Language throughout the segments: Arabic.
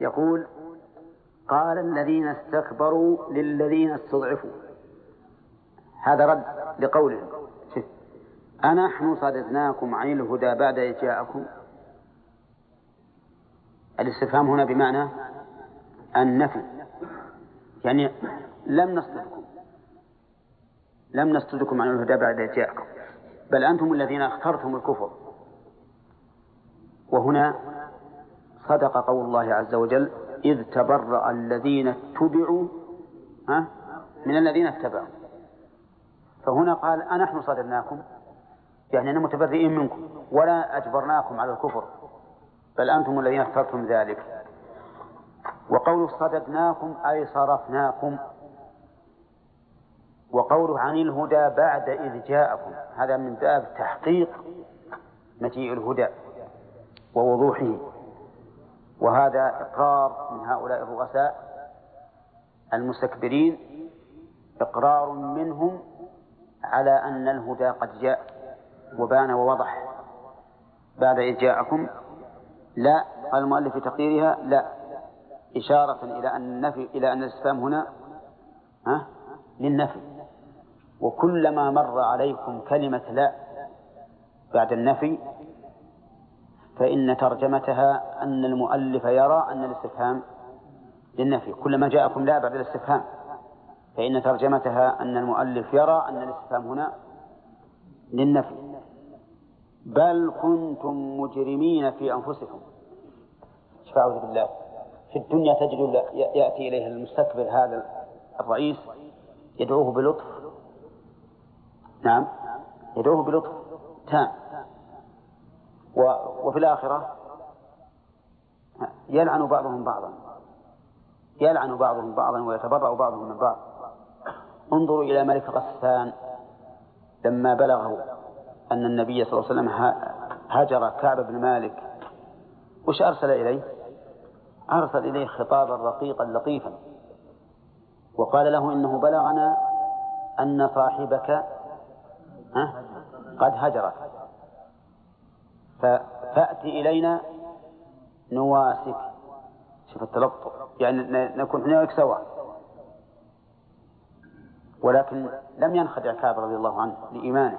يقول قال الذين استكبروا للذين استضعفوا، هذا رد لقولهم أنحن صددناكم عن الهدى بعد إذ جاءكم. الاستفهام هنا بمعنى النفي، يعني لم نصددكم عن الهدى بعد إذ جاءكم، بل أنتم الذين اخترتم الكفر. وهنا صدق قول الله عز وجل إذ تبرأ الذين اتبعوا من الذين اتبعوا. فهنا قال أنحن صددناكم، يعني أننا متبرئين منكم ولا أجبرناكم على الكفر، بل أنتم الذين اخترتم ذلك. وقوله صددناكم أي صرفناكم. وقوله عن الهدى بعد إذ جاءكم هذا من باب تحقيق مجيء الهدى ووضوحه، وهذا إقرار من هؤلاء الرؤساء المستكبرين، إقرار منهم على أن الهدى قد جاء وبان ووضح بعد إذ جاءكم. لا، قال المؤلف في تقريرها لا، إشارة إلى أن الاستفهام هنا للنفي. وكلما مر عليكم كلمة لا بعد النفي فإن ترجمتها أن المؤلف يرى أن الاستفهام للنفي. كلما جاءكم لا بعد الاستفهام فإن ترجمتها أن المؤلف يرى أن الاستفهام هنا للنفي. بل كنتم مجرمين في أنفسكم. فأعوذ بالله، في الدنيا تجد يأتي إليه المستكبر هذا الرئيس يدعوه بلطف، نعم يدعوه بلطف تام، وفي الآخرة يلعن بعضهم بعضا ويتبرأ بعضهم من بعض. انظروا إلى ملك غسان لما بلغه أن النبي صلى الله عليه وسلم هجر كعب بن مالك، وش أرسل إليه؟ أرسل إليه خطابا رقيقا لطيفا وقال له إنه بلغنا أن صاحبك قد هجرك، فأتي إلينا نواسك. شوف التلطف، يعني نكون هناك سوا. ولكن لم ينخدع كعب رضي الله عنه لإيمانه،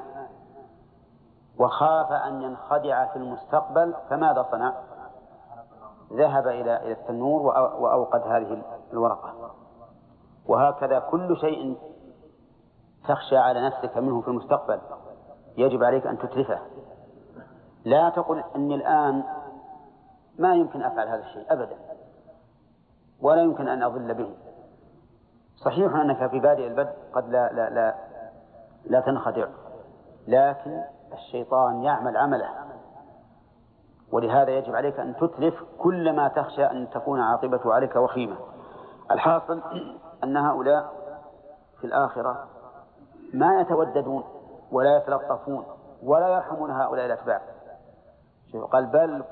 وخاف أن ينخدع في المستقبل، فماذا صنع؟ ذهب إلى التنور وأوقد هذه الورقة. وهكذا كل شيء تخشى على نفسك منه في المستقبل يجب عليك أن تتلفه. لا تقل أني الآن ما يمكن أفعل هذا الشيء أبدا، ولا يمكن أن أضل به. صحيح أنك في بادئ البدء قد لا تنخدع، لكن الشيطان يعمل عمله، ولهذا يجب عليك أن تتلف كل ما تخشى أن تكون عاقبته عليك وخيمة. الحاصل أن هؤلاء في الآخرة ما يتوددون ولا يتلطفون ولا يرحمون هؤلاء الأتباع. قال بل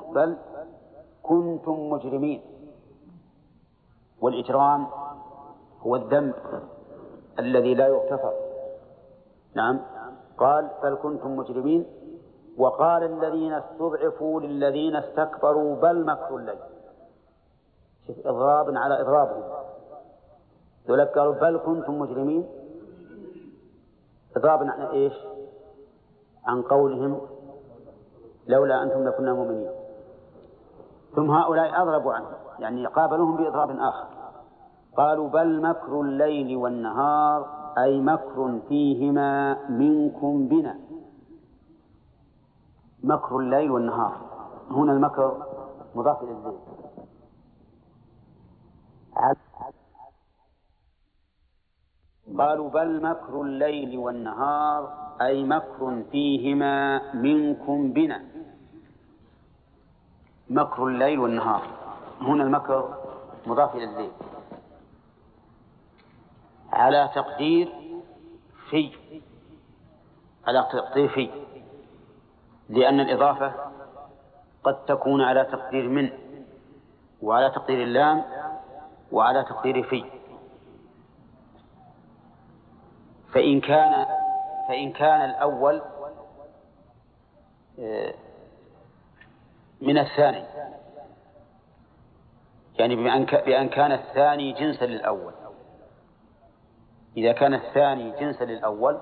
كنتم مجرمين. والإجرام هو الذنب الذي لا يغتفر. نعم، قال بل كنتم مجرمين. وقال الذين استضعفوا للذين استكبروا بل مكر الليل. شوف إضراب على إضرابهم. قالوا بل كنتم مجرمين، إضراب عن إيش؟ عن قولهم لولا أنتم لكنا مؤمنين. ثم هؤلاء أضربوا عنه، يعني قابلوهم بإضراب آخر. قالوا بل مكر الليل والنهار أي مكر فيهما منكم بنا. مكر الليل والنهار، هنا المكر مضاف إلى الليل. قالوا بل مكر الليل والنهار أي مكر فيهما منكم بنا. مكر الليل والنهار، هنا المكر مضاف إلى الليل على تقدير في، لأن الإضافة قد تكون على تقدير من، وعلى تقدير اللام، وعلى تقدير في. فإن كان الأول من الثاني يعني بأن كان الثاني جنسا للأول. إذا كان الثاني جنسا للأول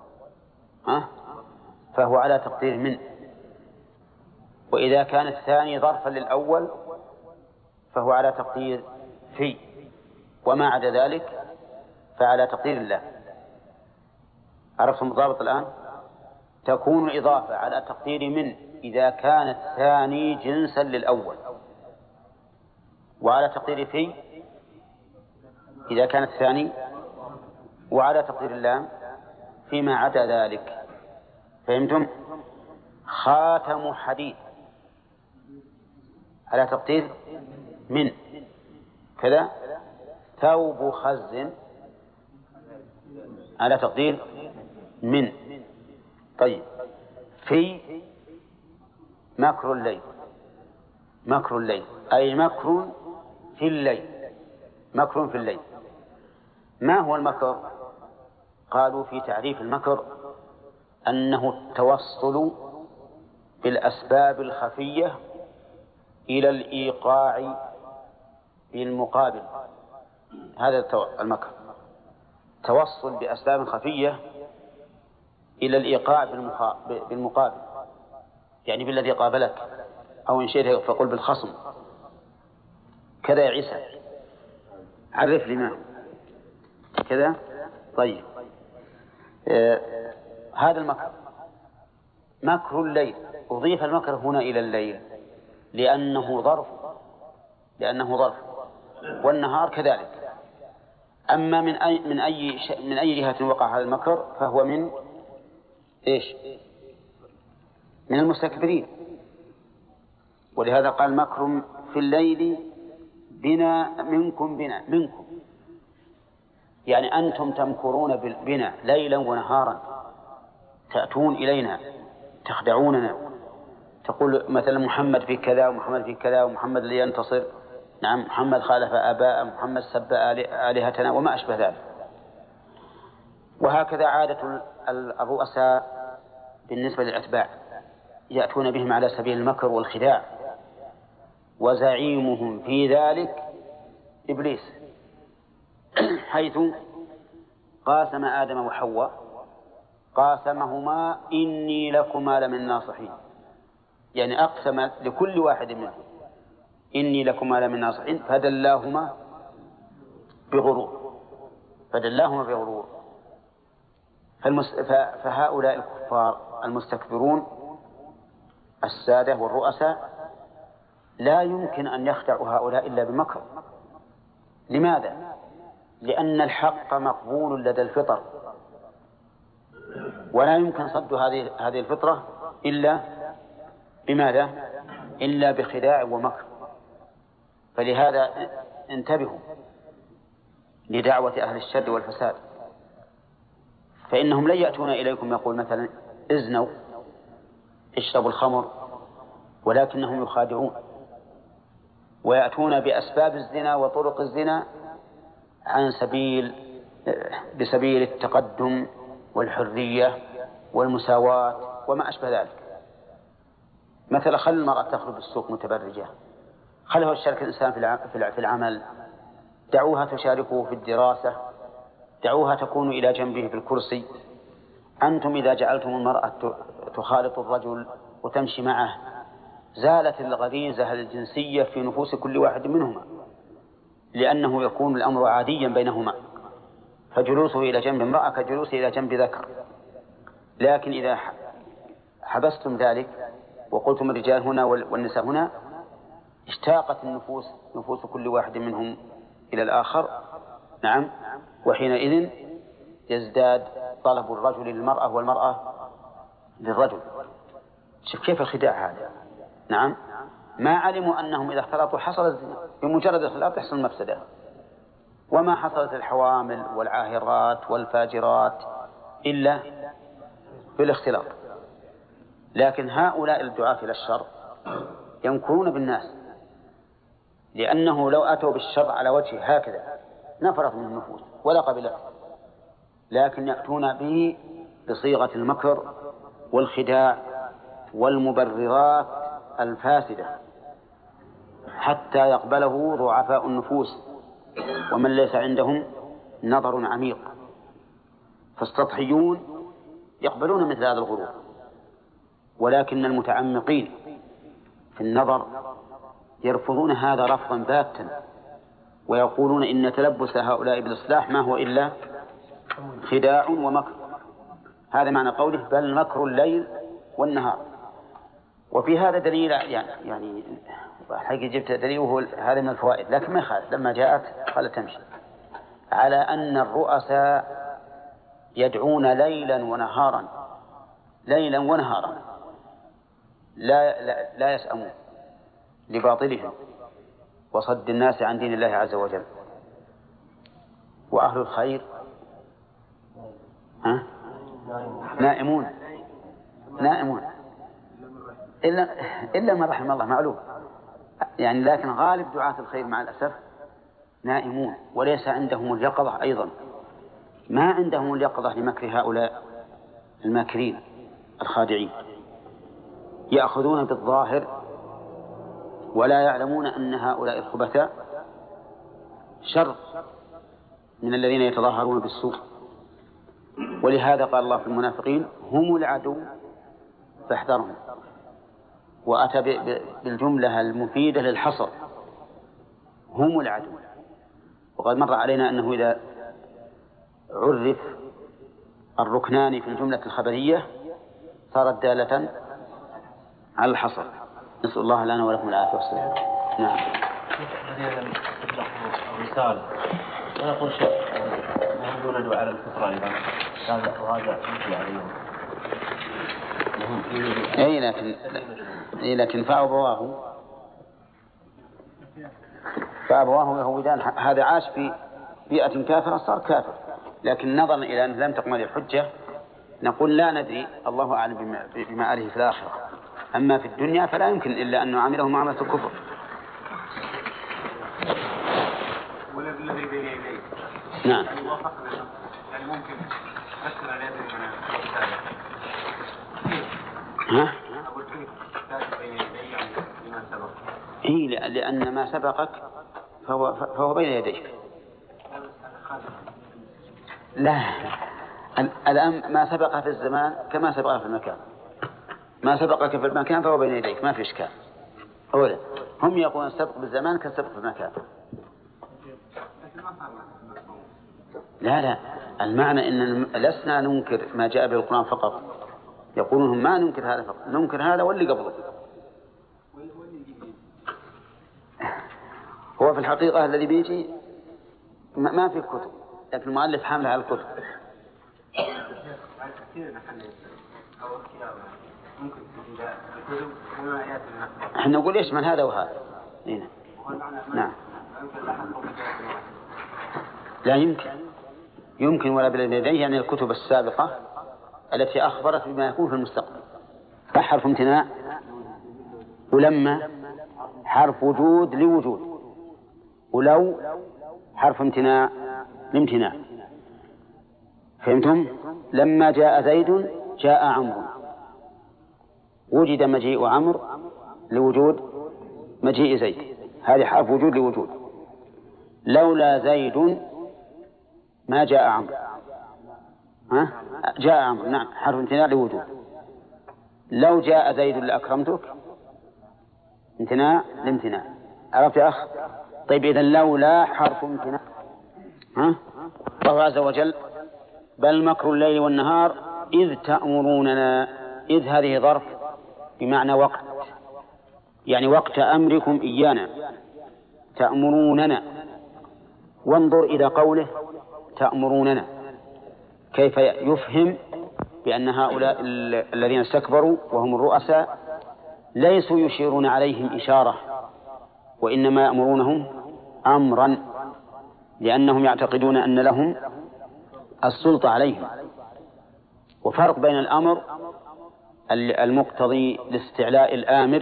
فهو على تقدير من، وإذا كان الثاني ظرفا للأول فهو على تقدير في، وما عدا ذلك فعلى تقدير الله. عرفتم الضابط الآن؟ تكون الإضافة على تقدير من إذا كان الثاني جنسا للأول، وعلى تقدير في إذا كان الثاني، وعلى تقدير الله فيما عدا ذلك. فهمتم؟ خاتم حديد على تقدير من كذا، ثوب خز على تقدير من. طيب، في مكر الليل، مكر الليل أي مكر في الليل، مكر في الليل. ما هو المكر؟ قالوا في تعريف المكر أنه التوصل بالأسباب الخفية إلى الإيقاع بالمقابل. هذا المكر، توصل بأسباب خفية إلى الإيقاع بالمقابل، يعني بالذي قابلك، أو إن شئت فقل بالخصم. كذا يا عيسى، عرف لي ما كذا. طيب، هذا المكر مكر الليل. أضيف المكر هنا إلى الليل لأنه ظرف، والنهار كذلك. أما من أي جهة وقع هذا المكر فهو من إيش؟ من المستكبرين. ولهذا قال مكر في الليل بنا منكم، يعني أنتم تمكرون بنا ليلا ونهارا، تأتون إلينا تخدعوننا، تقول مثلا محمد في كذا ومحمد في كذا ومحمد لينتصر، نعم محمد خالف آباء، محمد سب آلهتنا وما أشبه ذلك. وهكذا عادة الرؤساء بالنسبة للأتباع، يأتون بهم على سبيل المكر والخداع، وزعيمهم في ذلك إبليس، حيث قاسم آدم وحواء، قاسمهما إني لكما لمن الناصحين، يعني أقسم لكل واحد منهم إني لكما لمن الناصحين، فدلاهما بغرور. فهؤلاء الكفار المستكبرون السادة والرؤساء لا يمكن أن يخدعوا هؤلاء إلا بمكر. لماذا؟ لأن الحق مقبول لدى الفطر، ولا يمكن صد هذه الفطرة إلا بماذا؟ إلا بخداع ومكر. فلهذا انتبهوا لدعوة أهل الشر والفساد، فإنهم لن يأتون إليكم يقول مثلا ازنوا اشربوا الخمر، ولكنهم يخادعون ويأتون بأسباب الزنا وطرق الزنا بسبيل التقدم والحرية والمساواة وما أشبه ذلك. مثلا خل المرأة تخرج بالسوق متبرجة، خلها يشارك الإنسان في العمل، دعوها تشاركه في الدراسة، دعوها تكون إلى جنبه في الكرسي. أنتم إذا جعلتم المرأة تخالط الرجل وتمشي معه زالت الغريزة الجنسية في نفوس كل واحد منهما، لأنه يكون الأمر عاديا بينهما، فجلوسه إلى جنب امرأة كجلوسه إلى جنب ذكر. لكن إذا حبستم ذلك وقلتم الرجال هنا والنساء هنا، اشتاقت نفوس كل واحد منهم إلى الآخر، نعم، وحينئذ يزداد طلب الرجل للمرأة والمرأة للرجل. شوف كيف الخداع هذا. نعم، ما علموا أنهم إذا اختلطوا حصل الزنا، بمجرد الاختلاط يحصل مفسدة، وما حصلت الحوامل والعاهرات والفاجرات إلا بالاختلاط. لكن هؤلاء الدعاة إلى الشر يمكرون بالناس، لأنه لو أتوا بالشر على وجه هكذا نفرت من النفوس ولا قبلت، لكن يأتون به بصيغة المكر والخداع والمبررات الفاسدة. حتى يقبله ضعفاء النفوس ومن ليس عندهم نظر عميق. فالسطحيون يقبلون مثل هذا الغرور، ولكن المتعمقين في النظر يرفضون هذا رفضا باتا، ويقولون إن تلبس هؤلاء بالإصلاح ما هو إلا خداع ومكر. هذا معنى قوله بل مكر الليل والنهار. وفي هذا دليل يعني حقيقة جبت دليل وهو هذا من الفوائد، لكن ما يخالف لما جاءت قال تمشي على أن الرؤساء يدعون ليلا ونهارا لا يسأمون لباطلهم وصد الناس عن دين الله عز وجل. وأهل الخير نائمون إلا من رحم الله، معلوم يعني، لكن غالب دعاة الخير مع الأسف نائمون وليس عندهم اليقظة. أيضا ما عندهم اليقظة لمكر هؤلاء الماكرين الخادعين، يأخذون بالظاهر ولا يعلمون أن هؤلاء الخبثاء شر من الذين يتظاهرون بالسوء. ولهذا قال الله في المنافقين هم العدو فاحذرهم، وأتى بالجملة المفيدة للحصر، هم العدو. وقد مر علينا أنه إذا عرف الركنان في الجملة الخبرية صارت دالة على الحصر. نسأل الله لنا ولكم العافية والسلام. نعم. الذين يطلقوا الرسالة ونقول شيء هم يولدوا على الكفر أيضا، وهذا يجري عليهم. لكن فأبواه يهودان، هذا عاش في بيئة كافرة صار كافر، لكن نظرا إلى أن لم تكمل الحجة نقول لا ندري، الله أعلم بما عليه في الآخرة. أما في الدنيا فلا يمكن إلا أن نعامله معاملة الكفر. والذي بين يديه نعم. يعني ممكن أكثر على يد ها؟ لأن ما سبقك فهو بين يديك. لا، الآن ما سبق في الزمان كما سبق في المكان، ما سبقك في المكان فهو بين يديك، ما في إشكال. أولا هم يقولون السبق بالزمان كالسبق في المكان. لا، المعنى أن لسنا ننكر ما جاء به القرآن فقط، يقولون هم ما ننكر هذا فقط، ننكر هذا واللي قبله. هو في الحقيقة الذي بيجي ما في كتب، لكن المؤلف حامل على الكتب. احنا نقول يشمل هذا وهذا. هنا. نعم. لا يمكن ولا باليدين، يعني الكتب السابقة التي أخبرت بما يكون في المستقبل. حرف امتناع، ولما حرف وجود لوجود، ولو حرف امتناع لامتناع. فهمتم؟ لما جاء زيد جاء عمرو، وجد مجيء عمرو لوجود مجيء زيد، هذه حرف وجود لوجود. لولا زيد ما جاء عمرو. جاء عمرو، نعم، حرف امتناع لوجود. لو جاء زيد لأكرمتك، امتناع لامتناع. عرفت يا أخ؟ طيب إذن لولا حرف امتناع. الله عز وجل بل مكر الليل والنهار إذ تأمروننا. إذ هذه ظرف بمعنى وقت، يعني وقت أمركم إيانا تأمروننا. وانظر إلى قوله تأمروننا كيف يفهم بأن هؤلاء الذين استكبروا وهم الرؤساء ليسوا يشيرون عليهم إشارة، وإنما يأمرونهم أمرا، لأنهم يعتقدون أن لهم السلطة عليهم. وفرق بين الأمر المقتضي لاستعلاء الآمر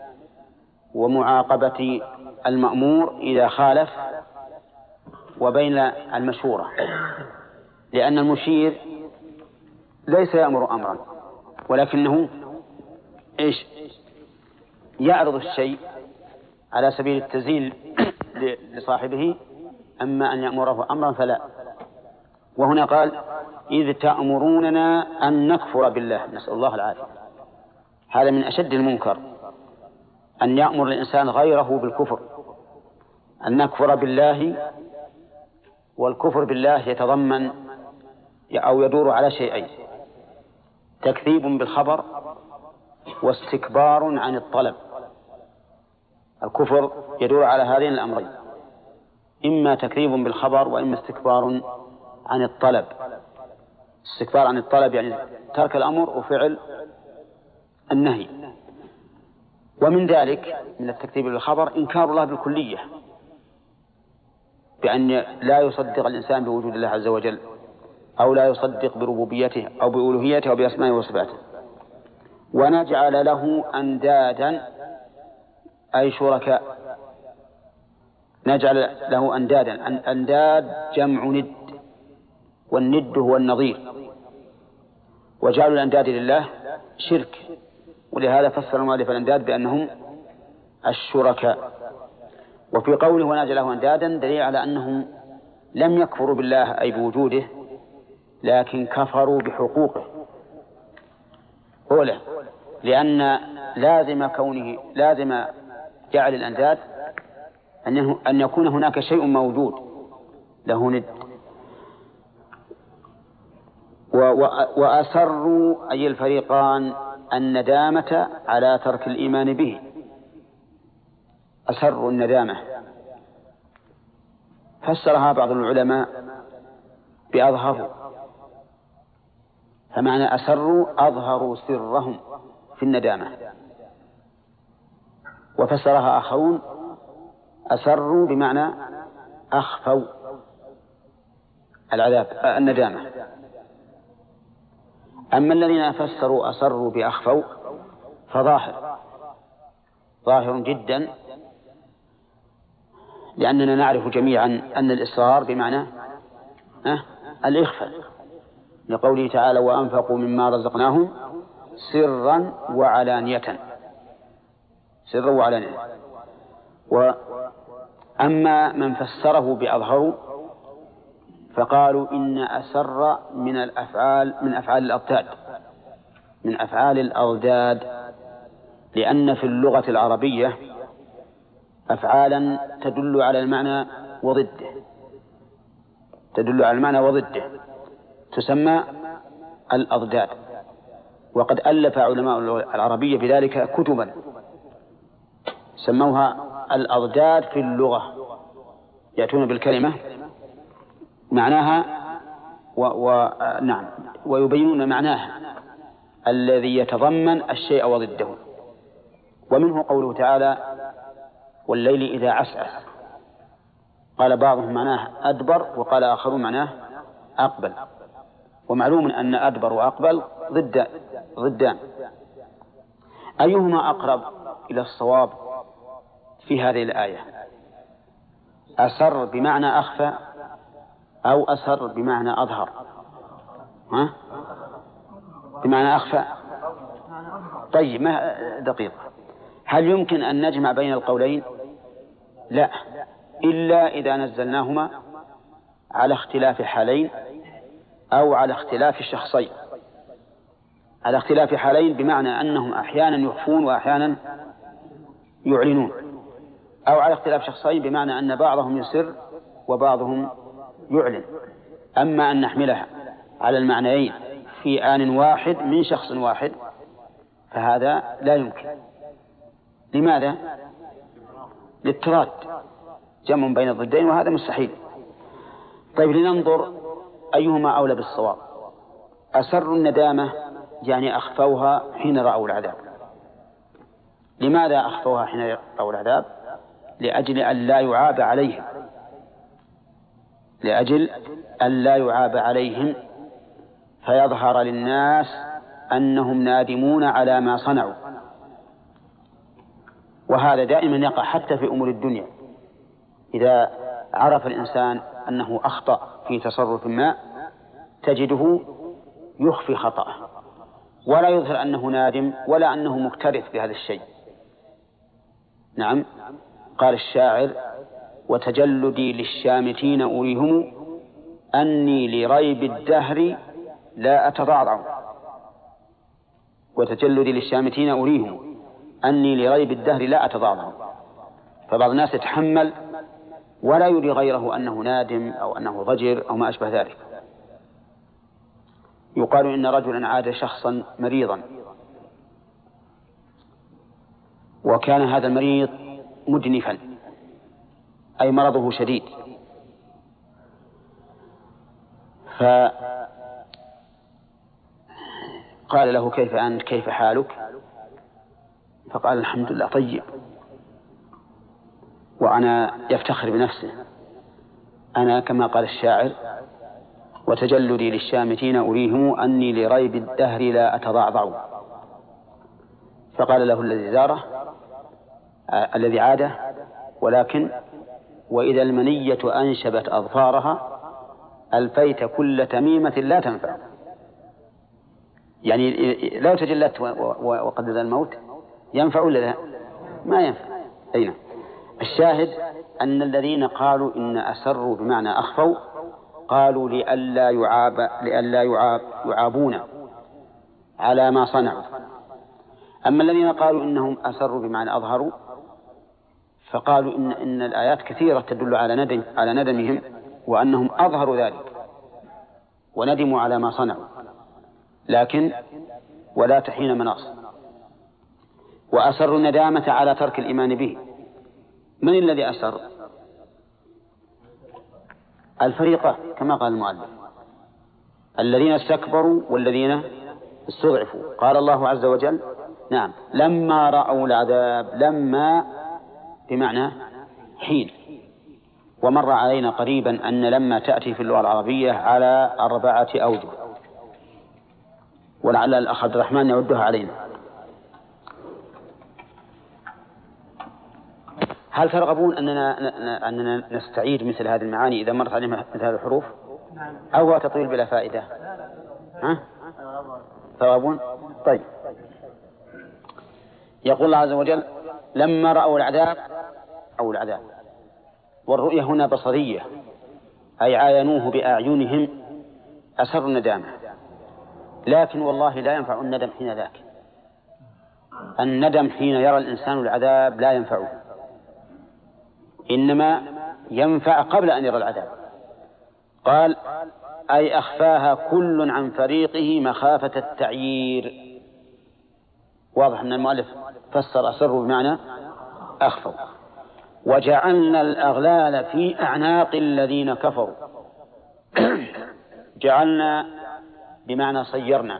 ومعاقبة المأمور إذا خالف، وبين المشورة، لأن المشير ليس يأمر أمرا ولكنه يعرض الشيء على سبيل التزيين لصاحبه، أما أن يأمره أمرا فلا. وهنا قال إذ تأمروننا أن نكفر بالله، نسأل الله العافية. هذا من أشد المنكر، أن يأمر الإنسان غيره بالكفر، أن نكفر بالله. والكفر بالله يتضمن أو يدور على شيئين: تكذيب بالخبر واستكبار عن الطلب. الكفر يدور على هذين الأمرين، إما تكذيب بالخبر وإما استكبار عن الطلب. استكبار عن الطلب يعني ترك الأمر وفعل النهي. ومن ذلك من التكذيب بالخبر إنكار الله بالكلية، بأن لا يصدق الإنسان بوجود الله عز وجل، أو لا يصدق بربوبيته أو بألوهيته أو بأسمائه وصفاته. ونجعل له أندادا أي شركاء، نجعل له أندادا. أنداد جمع ند، والند هو النظير، وجعلوا الأنداد لله شرك، ولهذا فسر المؤلف الأنداد بأنهم الشركاء. وفي قوله ونجعل له أندادا دليل على أنهم لم يكفروا بالله أي بوجوده، لكن كفروا بحقوقه أولا، لأن لازم جعل الأنداد أن يكون هناك شيء موجود له ند. وأسروا أي الفريقان الندامة على ترك الإيمان به، أسروا الندامة. فسرها بعض العلماء بأظهروا، فمعنى أسروا أظهروا سرهم في الندامة. وفسرها آخرون أسروا بمعنى أخفوا العذاب الندامة. أما الذين فسروا أسروا بأخفوا ظاهر جدا، لأننا نعرف جميعا أن الإصرار بمعنى الإخفاء، لقوله تعالى وأنفقوا مما رزقناهم سرا وعلانية. وأما من فسره بأظهروا فقالوا إن أسر من أفعال الأضداد، لأن في اللغة العربية أفعالا تدل على المعنى وضده، تسمى الأضداد. وقد ألف علماء العربية بذلك كتبا سموها الأضداد في اللغة، يأتون بالكلمة معناها ويبينون معناها الذي يتضمن الشيء وضده. ومنه قوله تعالى والليل إذا عسعس، قال بعضهم معناه أدبر وقال آخرون معناه أقبل. ومعلوم أن أدبر وأقبل ضدان. أيهما أقرب إلى الصواب في هذه الآية؟ أسر بمعنى أخفى أو أسر بمعنى أظهر؟ بمعنى أخفى. طيب، ما دقيقة، هل يمكن أن نجمع بين القولين؟ لا، إلا إذا نزلناهما على اختلاف حالين أو على اختلاف الشخصين. على اختلاف حالين بمعنى أنهم أحيانا يخفون وأحيانا يعلنون، أو على اختلاف شخصين بمعنى أن بعضهم يسر وبعضهم يعلن. أما أن نحملها على المعنيين في آن واحد من شخص واحد فهذا لا يمكن. لماذا؟ للاضطراد، جمع بين الضدين، وهذا مستحيل. طيب، لننظر أيهما أولى بالصواب. أسروا الندامة يعني أخفوها حين رأوا العذاب. لماذا أخفوها حين رأوا العذاب؟ لأجل أن لا يعاب عليهم فيظهر للناس أنهم نادمون على ما صنعوا. وهذا دائما يقع حتى في أمور الدنيا. إذا عرف الإنسان أنه أخطأ في تصرف ما تجده يخفي خطأه ولا يظهر أنه نادم ولا أنه مكترث بهذا الشيء. نعم، قال الشاعر: وتجلدي للشامتين أريهم أني لريب الدهر لا أتضعضع. وتجلدي للشامتين أريهم أني لريب الدهر لا أتضعضع. فبعض الناس يتحمل ولا يري غيره أنه نادم أو أنه ضجر أو ما أشبه ذلك. يقال إن رجلا عاد شخصا مريضا، وكان هذا المريض مدنفا، أي مرضه شديد، فقال له: كيف أنت؟ كيف حالك؟ فقال: الحمد لله طيب. وأنا يفتخر بنفسه: أنا كما قال الشاعر: وتجلدي للشامتين أريهم أني لريب الدهر لا أتضعضع. فقال له الذي زاره الذي عاده: ولكن وإذا المنية أنشبت أظفارها ألفيت كل تميمة لا تنفع. يعني لو تجلدت وقد نزل الموت ينفع ولا لا؟ ما ينفع. أين الشاهد؟ أن الذين قالوا إن أسروا بمعنى أخفوا قالوا لئلا يعابون على ما صنعوا. أما الذين قالوا إنهم أسروا بمعنى أظهروا فقالوا إن الآيات كثيرة تدل على ندمهم وأنهم أظهروا ذلك وندموا على ما صنعوا، لكن ولا تحين مناص. وأسروا الندامة على ترك الإيمان به. من الذي أسر؟ الفريقان كما قال المؤلف: الذين استكبروا والذين استضعفوا. قال الله عز وجل: نعم، لما رأوا العذاب. لما بمعنى حين. ومر علينا قريبا أن لما تأتي في اللغة العربية على 4 أوجه، ولعل الأخ عبد الرحمن يعدها علينا. هل ترغبون أننا نستعيد مثل هذه المعاني إذا مرت علينا مثل هذه الحروف، أو تطويل بلا فائدة؟ ترغبون؟ طيب. يقول الله عز وجل: لما رأوا العذاب أو العذاب. والرؤية هنا بصرية، أي عاينوه بأعينهم، أسروا الندامة. لكن والله لا ينفع الندم حين ذاك. الندم حين يرى الإنسان العذاب لا ينفعه، إنما ينفع قبل أن يرى العذاب. قال: أي أخفاها كل عن فريقه مخافة التعيير. واضح أن المؤلف فسر أسروا بمعنى أخفوا. وجعلنا الأغلال في أعناق الذين كفروا. جعلنا بمعنى صيرنا،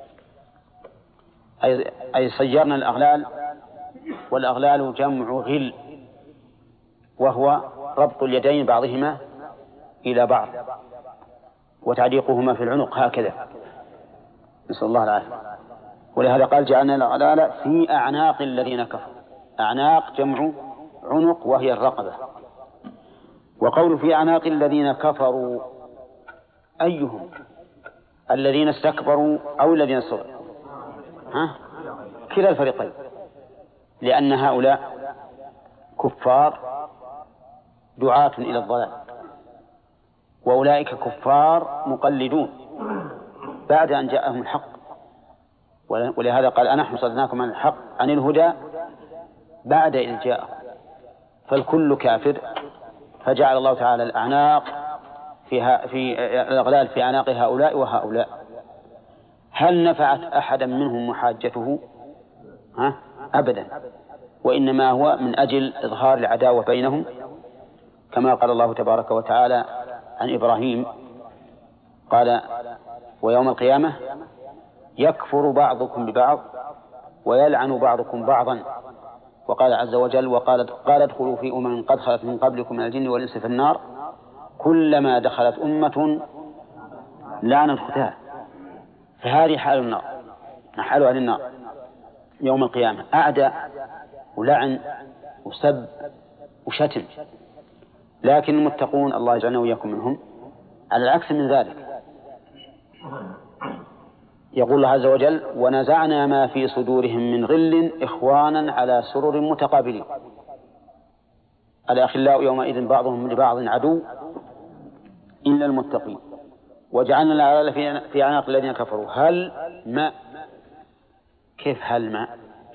أي صيرنا الأغلال. والأغلال جمع غل، وهو ربط اليدين بعضهما إلى بعض وتعليقهما في العنق هكذا، نسأل الله العافية. ولهذا قال: جعلنا الأغلال في أعناق الذين كفروا. أعناق جمع عنق وهي الرقبة. وقول في أعناق الذين كفروا، أيهم؟ الذين استكبروا أو الذين استضعفوا؟ كلا الفريقين، لأن هؤلاء كفار دعاة إلى الضلال، وأولئك كفار مقلدون بعد أن جاءهم الحق. ولهذا قال: أنحن صدناكم عن الحق عن الهدى بعد إذ جاءهم. فالكل كافر. فجعل الله تعالى الأعناق في الأغلال في أعناق هؤلاء وهؤلاء. هل نفعت أحدا منهم محاجته؟ أبدا. وإنما هو من أجل إظهار العداوة بينهم، كما قال الله تبارك وتعالى عن إبراهيم: قال: ويوم القيامة يكفر بعضكم ببعض ويلعن بعضكم بعضا. وقال عز وجل: قال ادخلوا في أمم قد خلت من قبلكم من الجن والإنس في النار كلما دخلت أمة لعنت أختها. فهذه حال النار، حال أهل النار يوم القيامة: أعداء ولعن وسب وشتم. لكن المتقون الله يجعلنا وإياكم منهم على العكس من ذلك. يقول الله عز وجل: ونزعنا ما في صدورهم من غل إخوانا على سرر متقابلين. الأخلاء يومئذ بعضهم لبعض عدو إلا المتقين وجعلنا الأغلال في أعناق الذين كفروا هل ما. كيف هل ما؟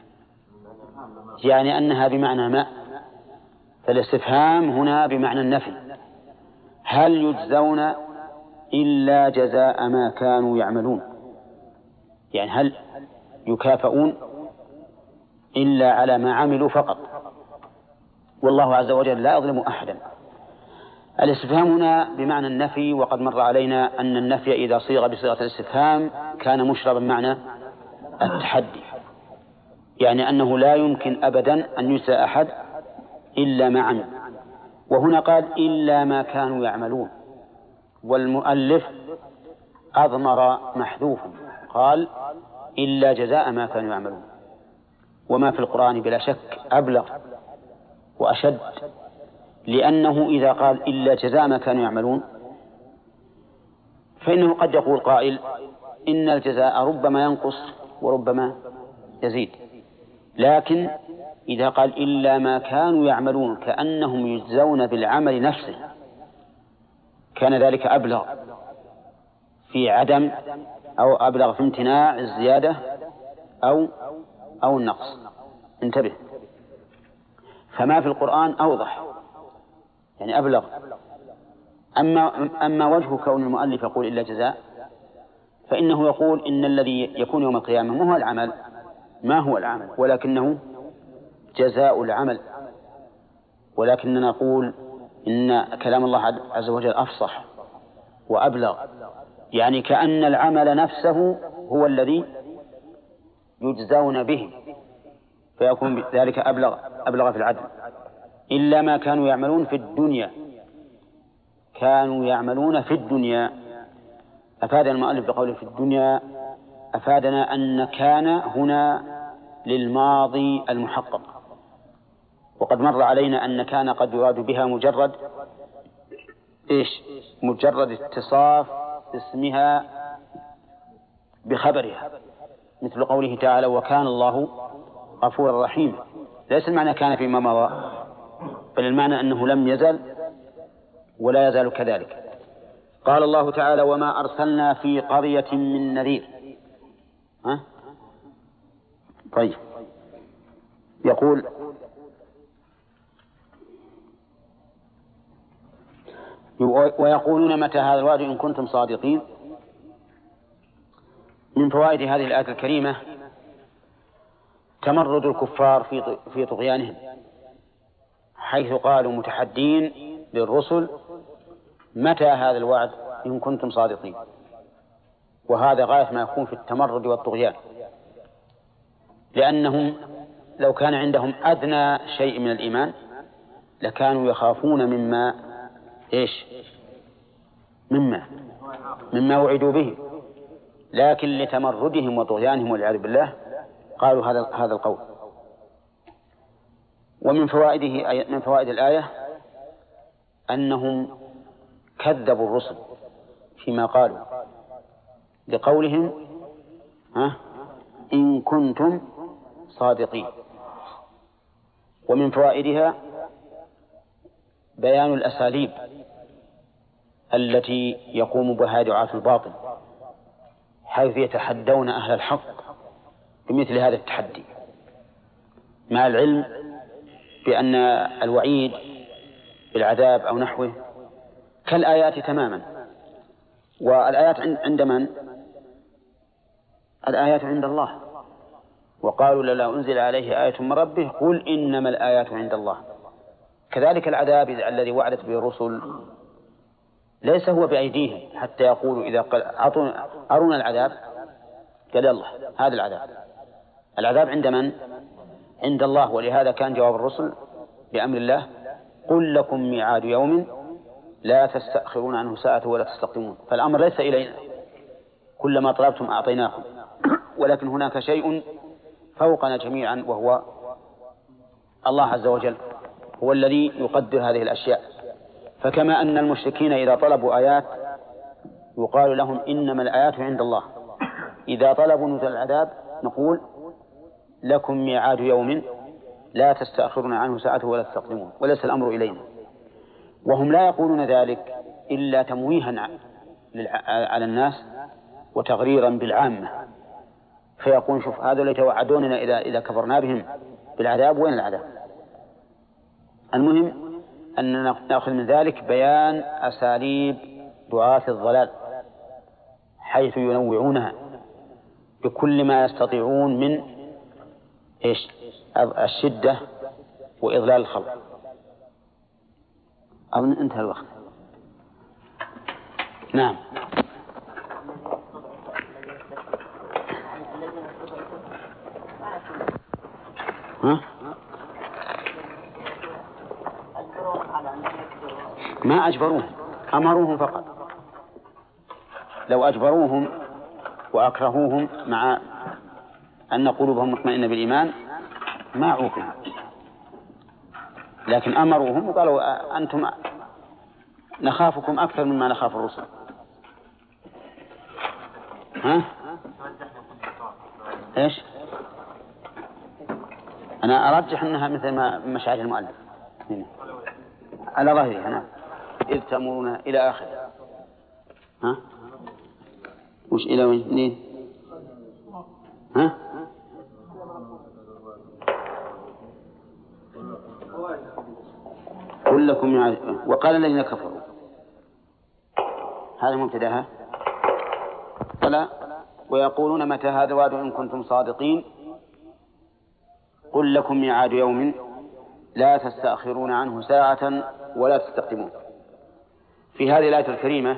يعني أنها بمعنى ما، فالاستفهام هنا بمعنى النفي. هل يجزون إلا جزاء ما كانوا يعملون، يعني هل يكافئون إلا على ما عملوا فقط، والله عز وجل لا يظلم أحدا. الاستفهام هنا بمعنى النفي، وقد مر علينا أن النفي إذا صيغ بصيغة الاستفهام كان مشربا معنى التحدي، يعني أنه لا يمكن أبدا أن يجزى أحد إلا ما عمل. وهنا قال إلا ما كانوا يعملون، والمؤلف أضمر محذوف قال إلا جزاء ما كانوا يعملون. وما في القرآن بلا شك أبلغ وأشد، لأنه إذا قال إلا جزاء ما كانوا يعملون فإنه قد يقول قائل إن الجزاء ربما ينقص وربما يزيد، لكن إذا قال إلا ما كانوا يعملون كأنهم يجزون بالعمل نفسه كان ذلك أبلغ في عدم أو أبلغ في امتناع الزيادة أو النقص. انتبه، فما في القرآن أوضح يعني أبلغ. أما وجه كون المؤلف يقول إلا جزاء فإنه يقول إن الذي يكون يوم القيامة ما هو العمل، ما هو العمل ولكنه جزاء العمل. ولكننا نقول إن كلام الله عز وجل أفصح وأبلغ، يعني كأن العمل نفسه هو الذي يجزون به، فيكون ذلك أبلغ في العدل. إلا ما كانوا يعملون في الدنيا، كانوا يعملون في الدنيا. أفاد المؤلف بقوله في الدنيا أفادنا أن كان هنا للماضي المحقق، وقد مر علينا أن كان قد يراد بها مجرد اتصاف اسمها بخبرها، مثل قوله تعالى وكان الله غفورا رحيما. ليس المعنى كان فيما مضى، بل المعنى أنه لم يزل ولا يزال كذلك. قال الله تعالى وما أرسلنا في قرية من نذير. طيب، يقول ويقولون متى هذا الوعد إن كنتم صادقين. من فوائد هذه الآية الكريمة تمرد الكفار في طغيانهم، حيث قالوا متحدين للرسل متى هذا الوعد إن كنتم صادقين، وهذا غاية ما يكون في التمرد والطغيان، لأنهم لو كان عندهم أدنى شيء من الإيمان لكانوا يخافون مما وعدوا به، لكن لتمردهم وطغيانهم والعياذ بالله قالوا هذا القول. ومن فوائد الآية أنهم كذبوا الرسل فيما قالوا لقولهم إن كنتم صادقين. ومن فوائدها بيان الأساليب التي يقوم بها دعاة الباطل، حيث يتحدون أهل الحق بمثل هذا التحدي، مع العلم بأن الوعيد بالعذاب أو نحوه كالآيات تماما. والآيات عند من؟ الآيات عند الله. وقالوا لولا أنزل عليه آية من ربه قل إنما الآيات عند الله. كذلك العذاب الذي وعدت به الرسل ليس هو بأيديهم حتى يقولوا إذا أرونا العذاب قال الله هذا العذاب عند من؟ عند الله. ولهذا كان جواب الرسل بأمر الله قل لكم ميعاد يوم لا تستأخرون عنه ساعة ولا تستقدمون. فالأمر ليس إلينا، كلما طلبتم أعطيناكم، ولكن هناك شيء فوقنا جميعا وهو الله عز وجل، هو الذي يقدر هذه الأشياء. فكما أن المشركين إذا طلبوا آيات يقال لهم إنما الآيات عند الله، إذا طلبوا نزول العذاب نقول لكم ميعاد يوم لا تستأخرون عنه ساعة ولا تستقدمون وليس الأمر إلينا. وهم لا يقولون ذلك إلا تمويها على الناس وتغريرا بالعامة، فيقول شوف هذا اللي يتوعدوننا إذا كفرنا بهم بالعذاب، وين العذاب؟ المهم أن نأخذ من ذلك بيان أساليب دعاة الضلال حيث ينوعونها بكل ما يستطيعون من الشدة وإضلال الخلق. أظن انتهى الوقت. نعم. ها؟ ما أجبروهم، أمروهم فقط. لو أجبروهم وأكرهوهم مع أن قلوبهم مطمئنة بالإيمان ما عوقبوا، لكن أمروهم وقالوا أنتم نخافكم أكثر مما نخاف الرسل. ها؟ إيش؟ أنا أرجح أنها مثل ما مشاعر المؤلف هنا على ظهرها هنا إذ تأمرون إلى آخر. ها؟ وش إلى وين؟ ها؟ كلكم وقال الذين كفروا، هذا مبتدأها. قال ويقولون متى هذا الوعد إن كنتم صادقين قل لكم ميعاد يوم لا تستأخرون عنه ساعة ولا تستقدمون. في هذه الآية الكريمة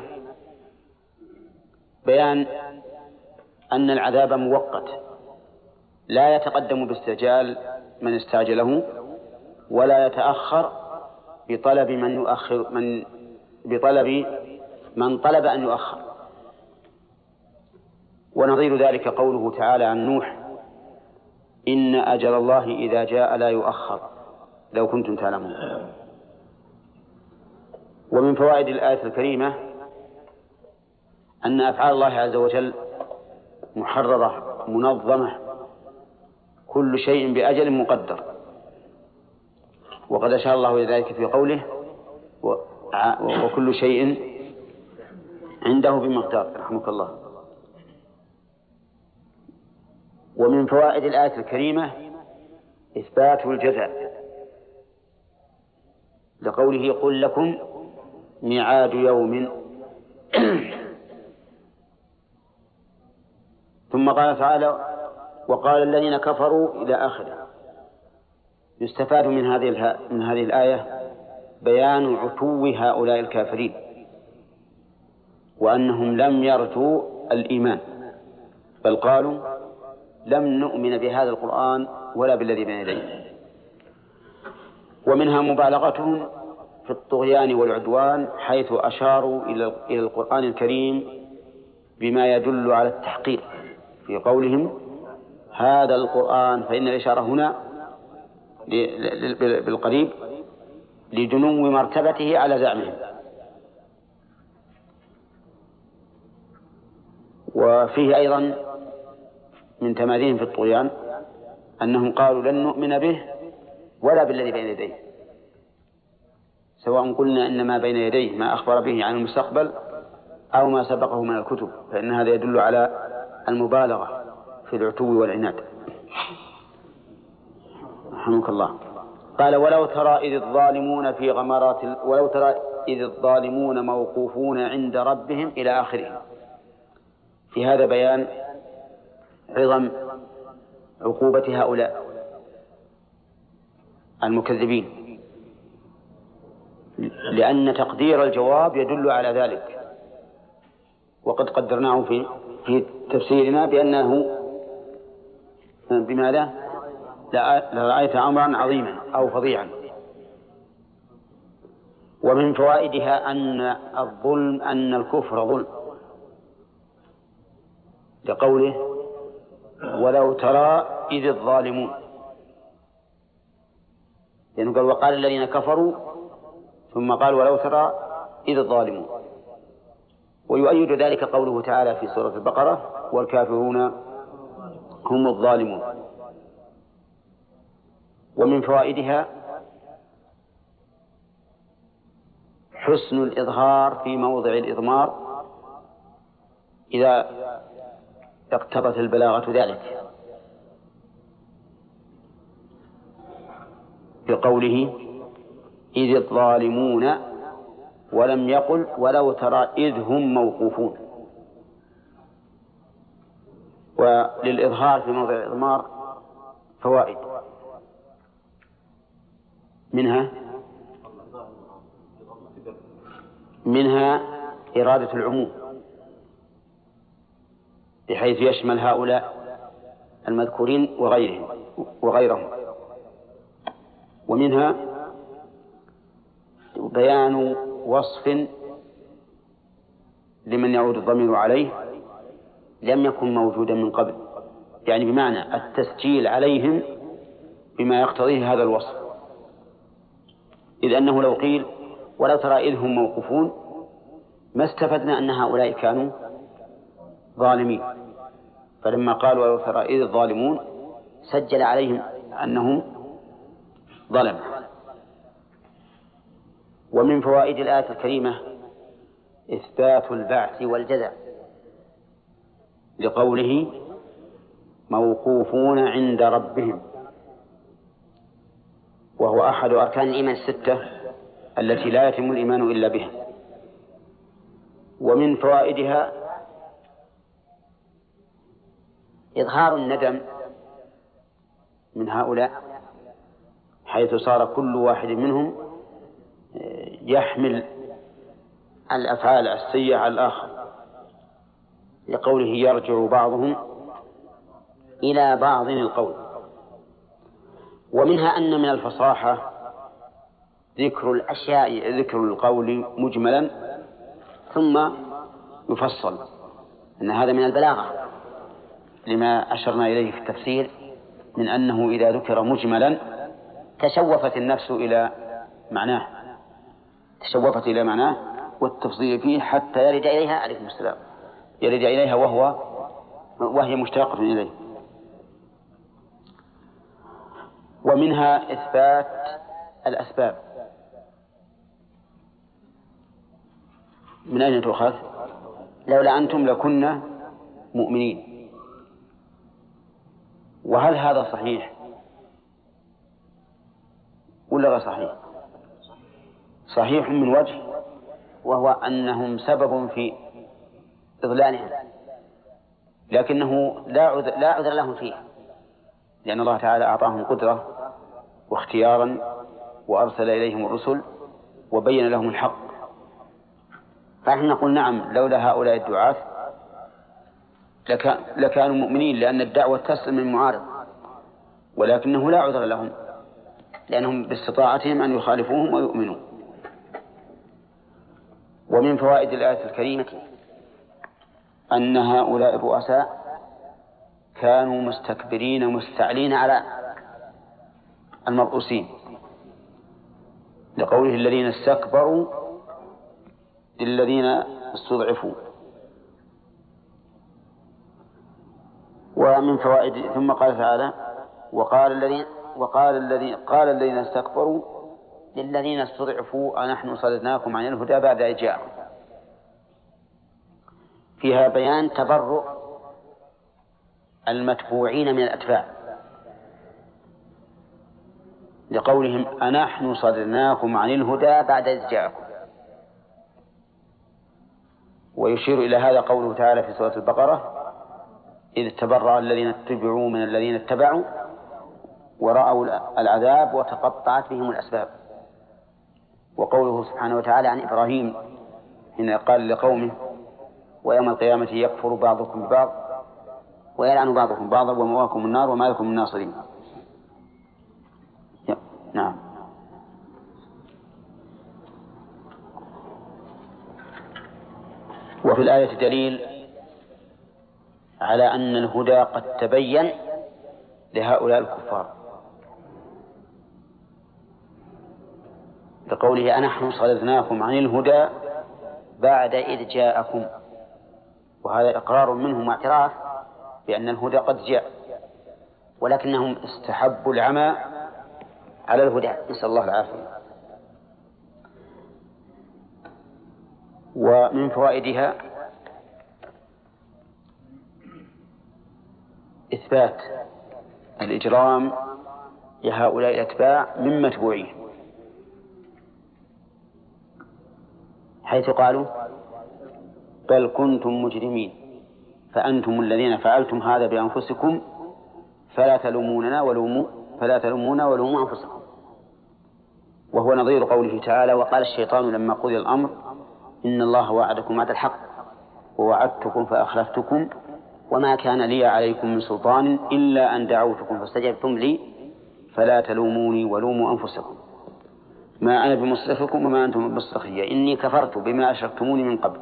بيان أن العذاب مؤقت لا يتقدم باستعجال من استعجله ولا يتأخر بطلب من طلب أن يؤخر. ونظير ذلك قوله تعالى عن نوح إن أجل الله إذا جاء لا يؤخر لو كنتم تعلمون. ومن فوائد الآية الكريمة أن أفعال الله عز وجل محررة منظمة، كل شيء بأجل مقدر، وقد أشار الله إلى ذلك في قوله وكل شيء عنده بمقدار. رحمك الله. ومن فوائد الآية الكريمة إثبات الجزاء لقوله قل لكم ميعاد يوم ثم قال تعالى وقال الذين كفروا إلى آخره. يستفاد من هذه الآية بيان عتو هؤلاء الكافرين وأنهم لم يرجوا الإيمان، بل قالوا لم نؤمن بهذا القرآن ولا بالذي بين يديه. ومنها مبالغتهم في الطغيان والعدوان حيث أشاروا إلى القرآن الكريم بما يدل على التحقير في قولهم هذا القرآن، فإن الإشارة هنا بالقريب لدنو مرتبته على زعمهم. وفيه أيضا من تماديهم في الطغيان أنهم قالوا لن نؤمن به ولا بالذي بين يديه، سواء قلنا إن ما بين يديه ما أخبر به عن المستقبل أو ما سبقه من الكتب، فإن هذا يدل على المبالغة في العتو والعناد. رحمك الله. قال ولو ترى إذ الظالمون في غمرات ولو ترى إذ الظالمون موقوفون عند ربهم إلى آخره. في هذا بيان عظم عقوبة هؤلاء المكذبين، لأن تقدير الجواب يدل على ذلك، وقد قدرناه في تفسيرنا بأنه بماذا؟ لرأيت أمرا عظيما أو فظيعا. ومن فوائدها أن الكفر ظلم، لقوله ولو ترى إذ الظالمون، لأنه قال وقال الذين كفروا ثم قال ولو ترى إذ الظالمون. ويؤيد ذلك قوله تعالى في سورة البقرة والكافرون هم الظالمون. ومن فوائدها حسن الإظهار في موضع الإضمار إذا اقتضت البلاغة ذلك، بقوله إذ الظالمون، ولم يقل ولو ترى إذ هم موقوفون. وللإظهار في موضع الإضمار فوائد، منها إرادة العموم بحيث يشمل هؤلاء المذكورين وغيرهم، ومنها بيان وصف لمن يعود الضمير عليه لم يكن موجودا من قبل، يعني بمعنى التسجيل عليهم بما يقتضيه هذا الوصف، إذ أنه لو قيل ولو ترى إذ هم موقوفون ما استفدنا أن هؤلاء كانوا ظالمين، فلما قال ولو ترى إذ الظالمون سجل عليهم أنهم ظلموا. ومن فوائد الآية الكريمة إثبات البعث والجزاء، لقوله موقوفون عند ربهم، وهو أحد أركان الإيمان الستة التي لا يتم الإيمان إلا بها. ومن فوائدها إظهار الندم من هؤلاء، حيث صار كل واحد منهم يحمل الأفعال السيئة على الآخر، لقوله يرجع بعضهم إلى بعض القول. ومنها أن من الفصاحة ذكر الأشياء، ذكر القول مجملا ثم يفصل، أن هذا من البلاغة لما أشرنا إليه في التفسير من أنه إذا ذكر مجملا تشوفت النفس إلى معناه، تشوفت إلى معناه والتفصيل فيه حتى يرد إليها عليكم السلام، يرد إليها وهي مشتاقة إليه. ومنها إثبات الأسباب. من أين تؤخذ؟ لولا أنتم لكنا مؤمنين. وهل هذا صحيح ولا غير صحيح؟ صحيح من وجه، وهو أنهم سبب في إضلالهم، لكنه لا عذر لهم فيه، لأن الله تعالى أعطاهم قدرة واختيارا وأرسل إليهم الرسل وبين لهم الحق. فنحن نقول نعم، لولا هؤلاء الدعاة لكانوا مؤمنين، لأن الدعوة تسلم من معارض، ولكنه لا عذر لهم لأنهم باستطاعتهم أن يخالفوهم ويؤمنوا. ومن فوائد الآية الكريمة أن هؤلاء الرؤساء كانوا مستكبرين مستعلين على المرؤوسين، لقوله الذين استكبروا للذين استضعفوا. ومن فوائد ثم قال تعالى قال الذين استكبروا للذين استضعفوا أنحن صددناكم عن الهدى بعد إذ جاءكم. فيها بيان تبرؤ المتبوعين من الأتباع، لقولهم أنحن صددناكم عن الهدى بعد إذ جاءكم. ويشير إلى هذا قوله تعالى في سورة البقرة إذ تبرأ الذين اتبعوا من الذين اتبعوا ورأوا العذاب وتقطعت بهم الأسباب. وقوله سبحانه وتعالى عن إبراهيم حين قال لقومه ويوم القيامة يكفر بعضكم ببعض ويلعن بعضكم بعضا ومأواكم النار وما لكم من ناصرين. نعم. وفي الآية دليل على أن الهدى قد تبين لهؤلاء الكفار، بقوله أنحن صددناكم عن الهدى بعد إذ جاءكم، وهذا إقرار منهم واعتراف بأن الهدى قد جاء، ولكنهم استحبوا العمى على الهدى، نسأل الله العافية. ومن فوائدها إثبات الإجرام لهؤلاء الأتباع من متبوعين، حيث قالوا بل كنتم مجرمين فأنتم الذين فعلتم هذا بأنفسكم فلا تلوموننا ولوموا أنفسكم. وهو نظير قوله تعالى وقال الشيطان لما قضي الأمر إن الله وعدكم وعد الحق ووعدتكم فأخلفتكم وما كان لي عليكم من سلطان إلا أن دعوتكم فاستجبتم لي فلا تلوموني ولوموا أنفسكم ما أنا بمصرخكم وما أنتم بمصرخي إني كفرت بما أشركتموني من قبل.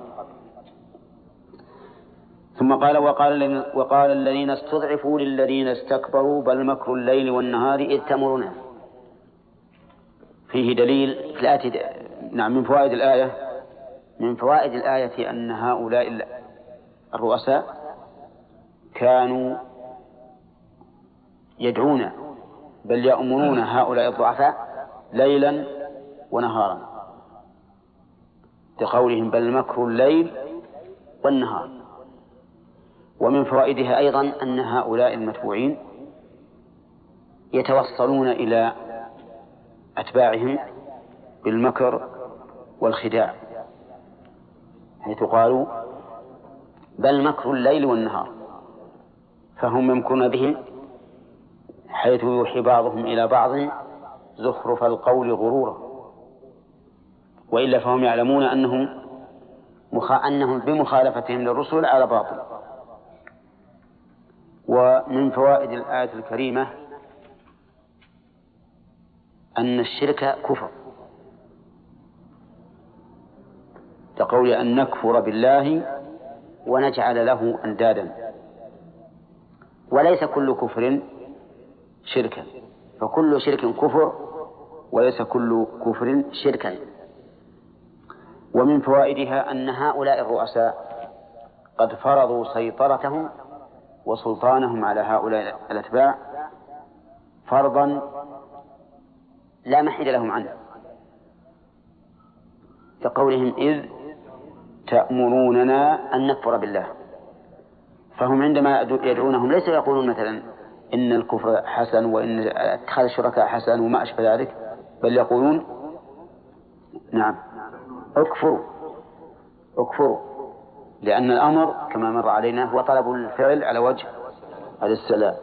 ثم قال وقال الذين استضعفوا للذين استكبروا بل مكر الليل والنهار إذ تأمرنا. فيه دليل في الآية. نعم، من فوائد الآية أن هؤلاء الرؤساء كانوا يدعون بل يأمرون هؤلاء الضعفاء ليلا ونهارا، بقولهم بل مكر الليل والنهار. ومن فوائدها أيضا أن هؤلاء المتبوعين يتوصلون إلى أتباعهم بالمكر والخداع، حيث قالوا بل مكر الليل والنهار، فهم يمكرون بهم حيث يوحي بعضهم إلى بعض زخرف القول غرورا، وإلا فهم يعلمون أنهم بمخالفتهم للرسل على باطل. ومن فوائد الآية الكريمة أن الشرك كفر، كقول أن نكفر بالله ونجعل له أندادا، وليس كل كفر شركا، فكل شرك كفر وليس كل كفر شركا. ومن فوائدها أن هؤلاء الرؤساء قد فرضوا سيطرتهم وسلطانهم على هؤلاء الأتباع فرضا لا محيد لهم عنه، كقولهم إذ تأمروننا أن نكفر بالله. فهم عندما يدعونهم ليس يقولون مثلا إن الكفر حسن وإن اتخاذ الشركاء حسن وما أشبه ذلك، بل يقولون نعم اكفروا، لأن الأمر كما مر علينا هو طلب الفعل على وجه السلام.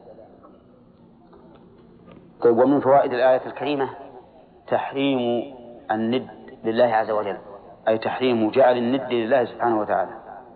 طيب، ومن فوائد الآية الكريمة تحريم الند لله عز وجل، أي تحريم جعل الند لله سبحانه وتعالى،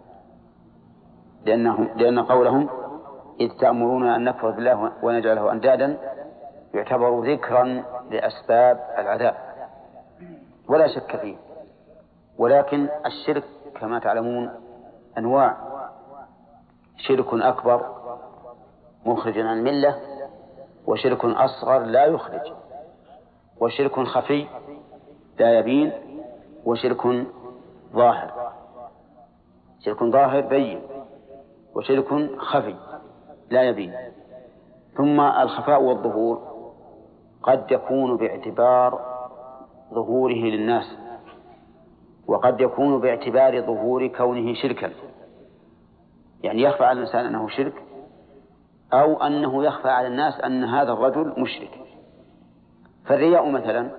لأن قولهم إذ تأمرون أن نكفر بالله ونجعله أندادا يعتبر ذكرا لأسباب العذاب ولا شك فيه. ولكن الشرك كما تعلمون أنواع: شرك أكبر مخرج عن الملة، وشرك أصغر لا يخرج، وشرك خفي لا يبين، وشرك ظاهر. شرك ظاهر بين، وشرك خفي لا يبين. ثم الخفاء والظهور قد يكون باعتبار ظهوره للناس، وقد يكون باعتبار ظهور كونه شركا، يعني يخفى على الإنسان أنه شرك، أو أنه يخفى على الناس أن هذا الرجل مشرك. فالرياء مثلا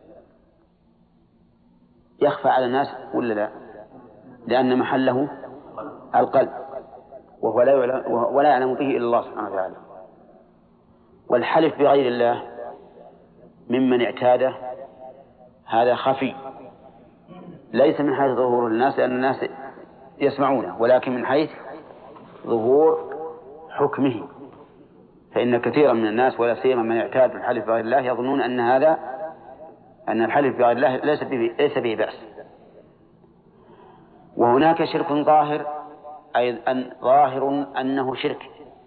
يخفى على الناس ولا لا؟ لأن محله القلب، ولا يعلم به إلا الله سبحانه وتعالى. والحلف بغير الله ممن اعتاده هذا خفي، ليس من حيث ظهور الناس لأن الناس يسمعونه، ولكن من حيث ظهور حكمه. فإن كثيرا من الناس ولا سيما من اعتاد الحلف بغير الله يظنون أن الحلف بغير الله ليس به بأس. وهناك شرك ظاهر، أي ظاهر أنه شرك،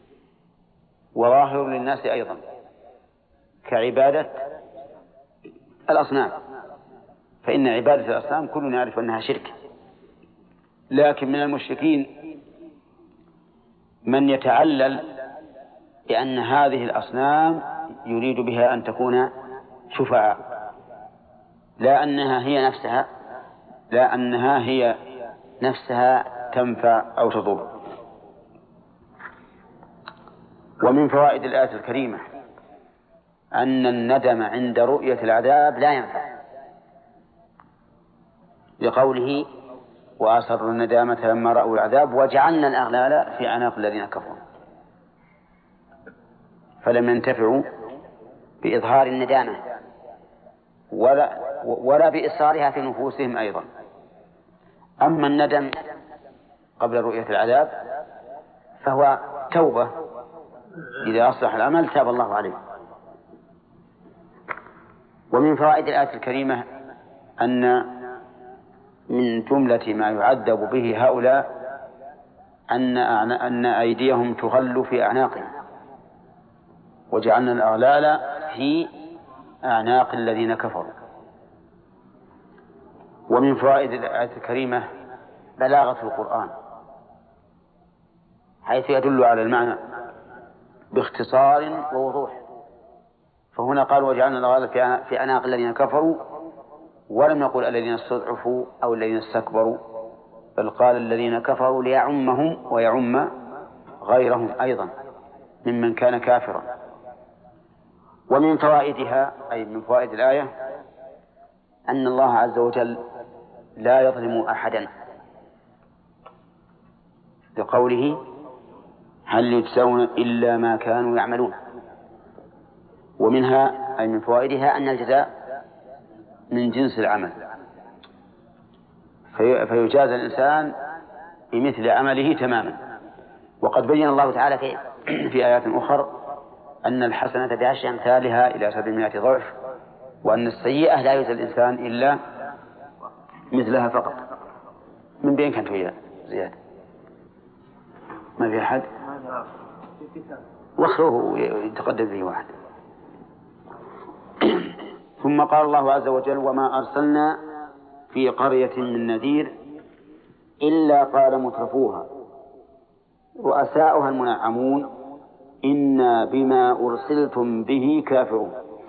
وظاهر للناس أيضا، كعبادة الأصنام، فإن عبادة الأصنام كلنا يعرف أنها شرك. لكن من المشركين من يتعلل بأن هذه الأصنام يريد بها أن تكون شفعاء، لا أنها هي نفسها تنفع أو تضر. ومن فوائد الآية الكريمة أن الندم عند رؤية العذاب لا ينفع، لقوله وأسروا الندامة لما رأوا العذاب وجعلنا الأغلال في أعناق الذين كفروا، فلم ينتفعوا بإظهار الندامة ولا بإصرارها في نفوسهم أيضا. أما الندم قبل رؤية العذاب فهو توبة، إذا أصلح العمل تاب الله عليه. ومن فوائد الآية الكريمة أن من جملة ما يعذب به هؤلاء أن أيديهم تغل في أعناقهم، وجعلنا الأغلال في أعناق الذين كفروا. ومن فوائد الآية الكريمة بلاغة القرآن، حيث يدل على المعنى باختصار ووضوح. فهنا قال وجعلنا الأغلال في أعناق الذين كفروا، ولم يقل الذين استضعفوا أو الذين استكبروا، بل قال الذين كفروا ليعمهم ويعم غيرهم أيضا ممن كان كافرا. ومن فوائدها أي من فوائد الآية أن الله عز وجل لا يظلم أحدا، لقوله هل يجزون إلا ما كانوا يعملون. ومنها أي من فوائدها أن الجزاء من جنس العمل، فيجازى الإنسان بمثل عمله تماما. وقد بين الله تعالى في آيات أخرى أن الحسنة بعشر أمثالها إلى 700 ضعف، وأن السيئة لا يجزى الإنسان إلا مثلها فقط. من بين كانت وياه زياد؟ ما في أحد؟ واخروه يتقدم به واحد. ثم قال الله عز وجل وما أرسلنا في قرية من نذير إلا قال مترفوها رؤساؤها المنعمون إنا بما أرسلتم به كافرون.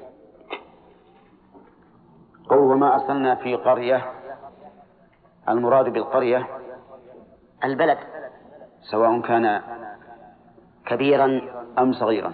قل وما أرسلنا في قرية، المراد بالقرية البلد، سواء كان كبيرا أم صغيرا،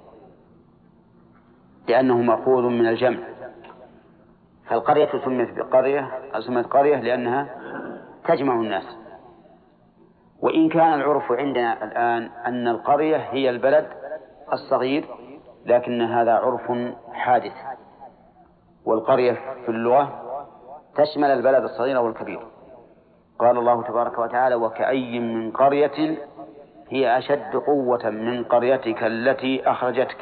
لأنه مأخوذ من الجمع. فالقرية سميت قرية لأنها تجمع الناس. وإن كان العرف عندنا الآن أن القرية هي البلد الصغير، لكن هذا عرف حادث، والقرية في اللغة تشمل البلد الصغير والكبير. قال الله تبارك وتعالى وكأي من قرية هي أشد قوة من قريتك التي أخرجتك،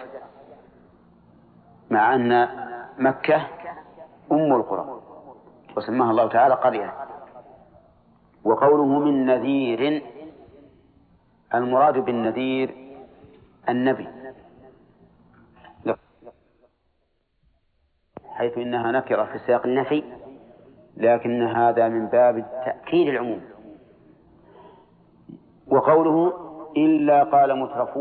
مع أن مكة أم القرى وسماها الله تعالى قرية. وقوله من نذير، المراد بالنذير النبي، حيث إنها نكرة في سياق النفي، لكن هذا من باب تأكيد العموم. وقوله إلا قال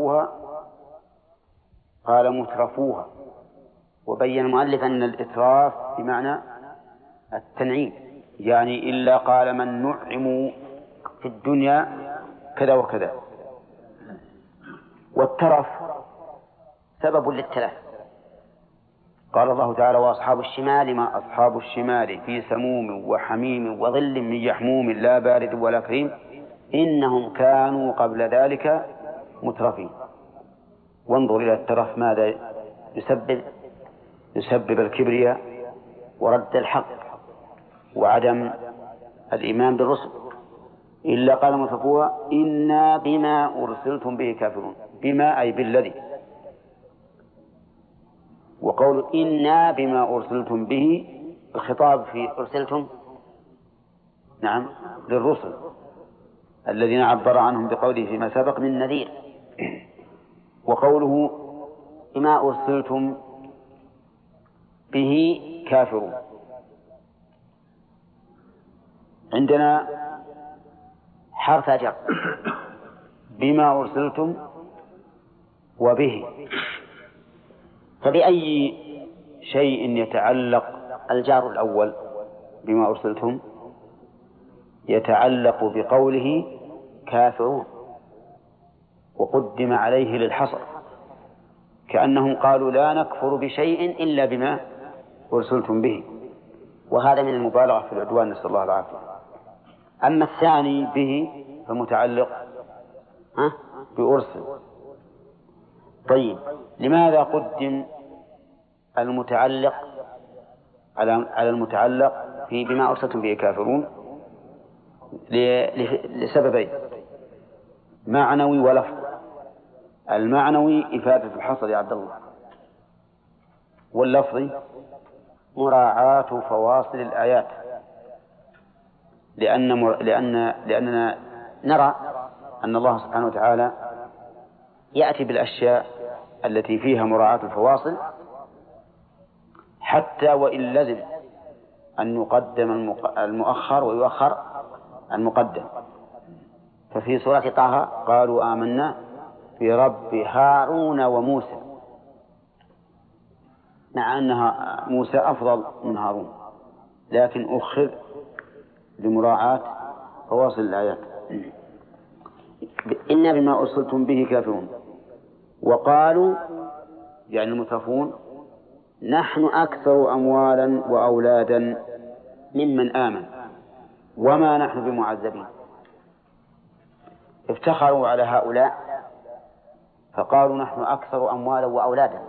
مترفوها، وبين المؤلف أن الإتراف بمعنى التنعيم، يعني إلا قال من نعموا في الدنيا كذا وكذا. والترف سبب للتلف. قال الله تعالى وأصحاب الشمال ما أصحاب الشمال في سموم وحميم وظل من يحموم لا بارد ولا كريم إنهم كانوا قبل ذلك مترفين. وانظر إلى الترف ماذا يسبب الكبرياء ورد الحق وعدم الإيمان بالرسل. إلا قال مترفوها إنا بما أرسلتم به كافرون، بما أي بالذي. وقول إنا بما أرسلتم به الخطاب في أرسلتم نعم للرسل الذين عبر عنهم بقوله فيما سبق من نذير. وقوله بما أرسلتم به كافرون، عندنا حرف جر بما أرسلتم وبه، فبأي شيء يتعلق الجار الأول بما أرسلتم يتعلق بقوله كافرون وقدم عليه للحصر، كأنهم قالوا لا نكفر بشيء إلا بما أرسلتم به، وهذا من المبالغة في العدوان، نسأل الله العافية. أما الثاني به فمتعلق بأرسل. طيب، لماذا قدم المتعلق على المتعلق في بما أرسلتم به كافرون؟ لسببين: معنوي ولفظ. المعنوي إفادة الحصر يا عبد الله، واللفظي مراعاة فواصل الآيات، لأننا نرى أن الله سبحانه وتعالى يأتي بالأشياء التي فيها مراعاة الفواصل حتى وإن لزم أن يقدم المؤخر ويؤخر المقدم. ففي سورة طه قالوا آمنا برب هارون وموسى، مع أنها موسى أفضل من هارون، لكن أخر لمراعاة فواصل الآيات. إن بما أرسلتم به كافرون. وقالوا يعني المتوفون نحن أكثر أموالا وأولادا ممن آمن وما نحن بمعذبين. افتخروا على هؤلاء فقالوا نحن أكثر أموالا وأولادا،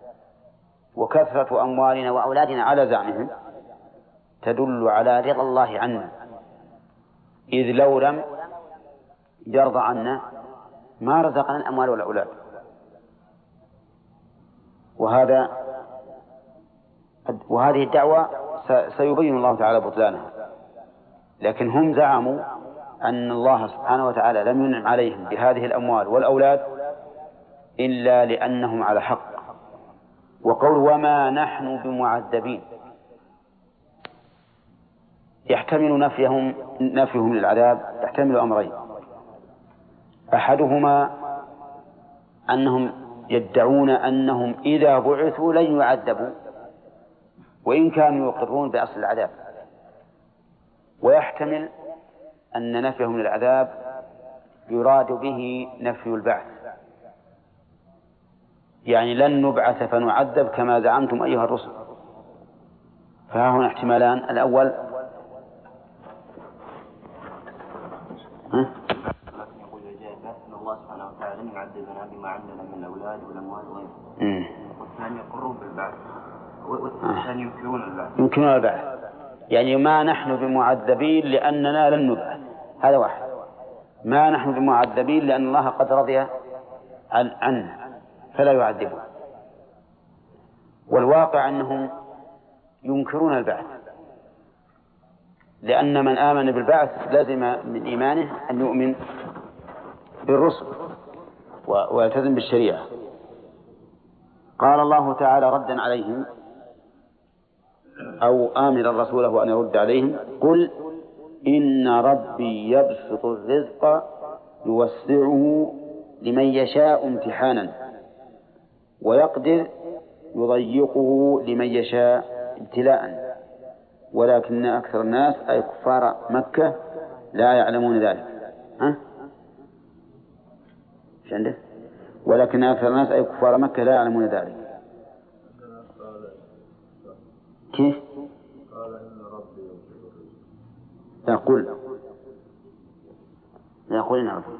وكثرة أموالنا وأولادنا على زعمهم تدل على رضا الله عنا، إذ لو لم يرضى عنا ما رزقنا الأموال والأولاد. وهذه الدعوة سيبين الله تعالى بطلانها، لكن هم زعموا أن الله سبحانه وتعالى لم ينعم عليهم بهذه الأموال والأولاد إلا لأنهم على حق. وقول وما نحن بمعذبين يحتمل نفيهم للعذاب، يحتمل أمرين: أحدهما أنهم يدعون أنهم إذا بعثوا لن يعذبوا وإن كانوا يقرون بأصل العذاب، ويحتمل أن نفيهم للعذاب يراد به نفي البعث، يعني لن نبعث فنعذب كما زعمتم أيها الرسل. فها هنا احتمالان: الأول يقول الإجابة أن الله سبحانه وتعالى لن يعذبنا بما عندنا من الأولاد والأموال وغيره، والثاني يقرون بالبعث، والثاني ينكرون البعث. يعني ما نحن بمعذبين لأننا لن نبعث، هذا واحد. ما نحن بمعذبين لأن الله قد رضي عنا فلا يعذبه. والواقع أنهم ينكرون البعث، لأن من آمن بالبعث لازم من إيمانه أن يؤمن بالرسل ويلتزم بالشريعة. قال الله تعالى ردا عليهم أو آمرا رسوله أن يرد عليهم: قل إن ربي يبسط الرزق يوسعه لمن يشاء امتحانا ويقدر يضيقه لمن يشاء ابتلاء ولكن أكثر الناس أي كفار مكة لا يعلمون ذلك. إيش عنده؟ ولكن أكثر الناس أي كفار مكة لا يعلمون ذلك. كيف؟ يقول إن ربي.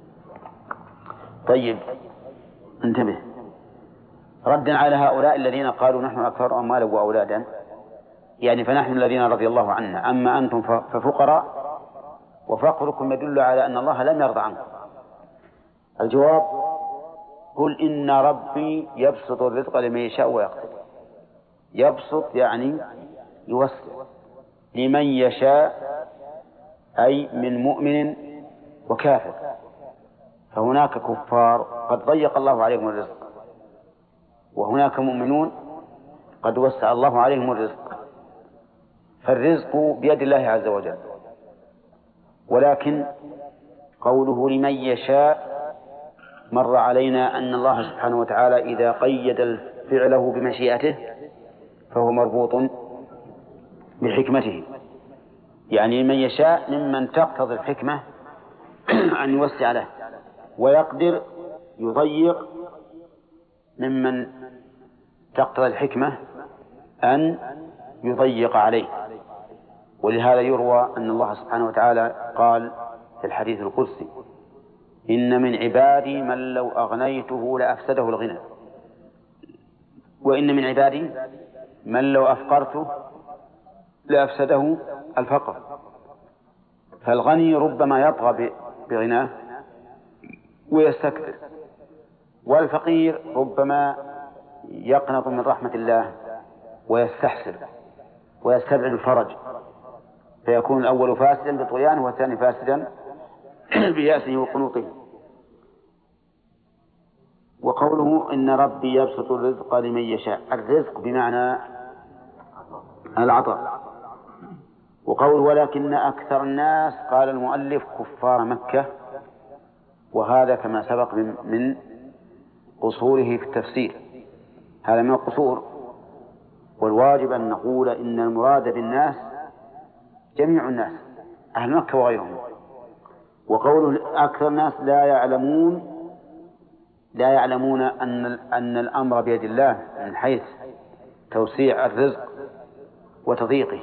طيب انتبه، ردا على هؤلاء الذين قالوا نحن أكثر أموالا وأولادا، يعني فنحن الذين رضي الله عنا، أما أنتم ففقراء وفقركم يدل على أن الله لم يرضى عنكم. الجواب: قل إن ربي يبسط الرزق لمن يشاء ويقدر. يبسط يعني يوسع لمن يشاء أي من مؤمن وكافر، فهناك كفار قد ضيق الله عليهم الرزق، وهناك مؤمنون قد وسع الله عليهم الرزق، فالرزق بيد الله عز وجل. ولكن قوله لمن يشاء مر علينا أن الله سبحانه وتعالى إذا قيد فعله بمشيئته فهو مربوط بحكمته، يعني من يشاء ممن تقتضي الحكمة أن يوسع له، ويقدر يضيق ممن تقتضي الحكمة أن يضيق عليه. ولهذا يروى أن الله سبحانه وتعالى قال في الحديث القدسي: إن من عبادي من لو أغنيته لأفسده الغنى، وإن من عبادي من لو أفقرته لأفسده الفقر. فالغني ربما يطغى بغناه ويستكبر، والفقير ربما يقنط من رحمة الله ويستحسر ويستبعد الفرج، فيكون الأول فاسدا بطغيانه والثاني فاسدا بيأسه وقنوطه. وقوله إن ربي يبسط الرزق لمن يشاء، الرزق بمعنى العطاء. وقوله ولكن أكثر الناس، قال المؤلف كفار مكة، وهذا كما سبق من قصوره في التفسير، هذا من القصور. والواجب أن نقول إن المراد بالناس جميع الناس، أهل مكة وغيرهم. وقوله أكثر الناس لا يعلمون أن الأمر بيد الله من حيث توسيع الرزق وتضييقه.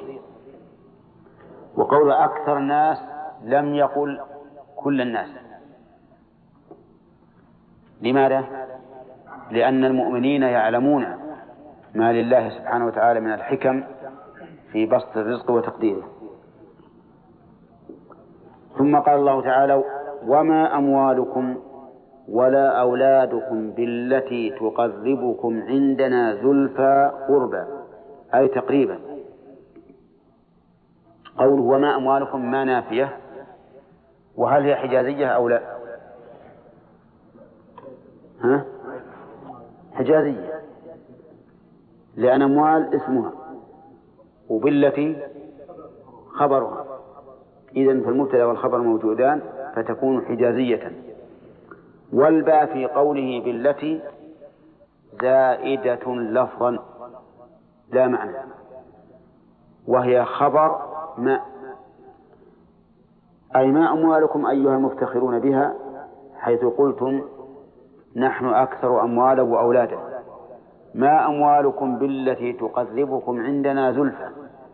وقول أكثر الناس لم يقل كل الناس. لماذا؟ لأن المؤمنين يعلمون ما لله سبحانه وتعالى من الحكم في بسط الرزق وتقديره. ثم قال الله تعالى: وما أموالكم ولا أولادكم بالتي تقربكم عندنا زلفى قربى، أي تقريبا. قوله وما أموالكم ما نافية، وهل هي حجازية أو لا؟ حجازية، لأن أموال اسمها وبالتي خبرها، إذن فالمبتدأ والخبر موجودان فتكون حجازية. والباء في قوله بالتي زائدة لفظا لا معنى، وهي خبر ما، أي ما أموالكم أيها المفتخرون بها، حيث قلتم نحن أكثر أموالا وأولادا. ما أموالكم بالتي تقربكم عندنا زلفى.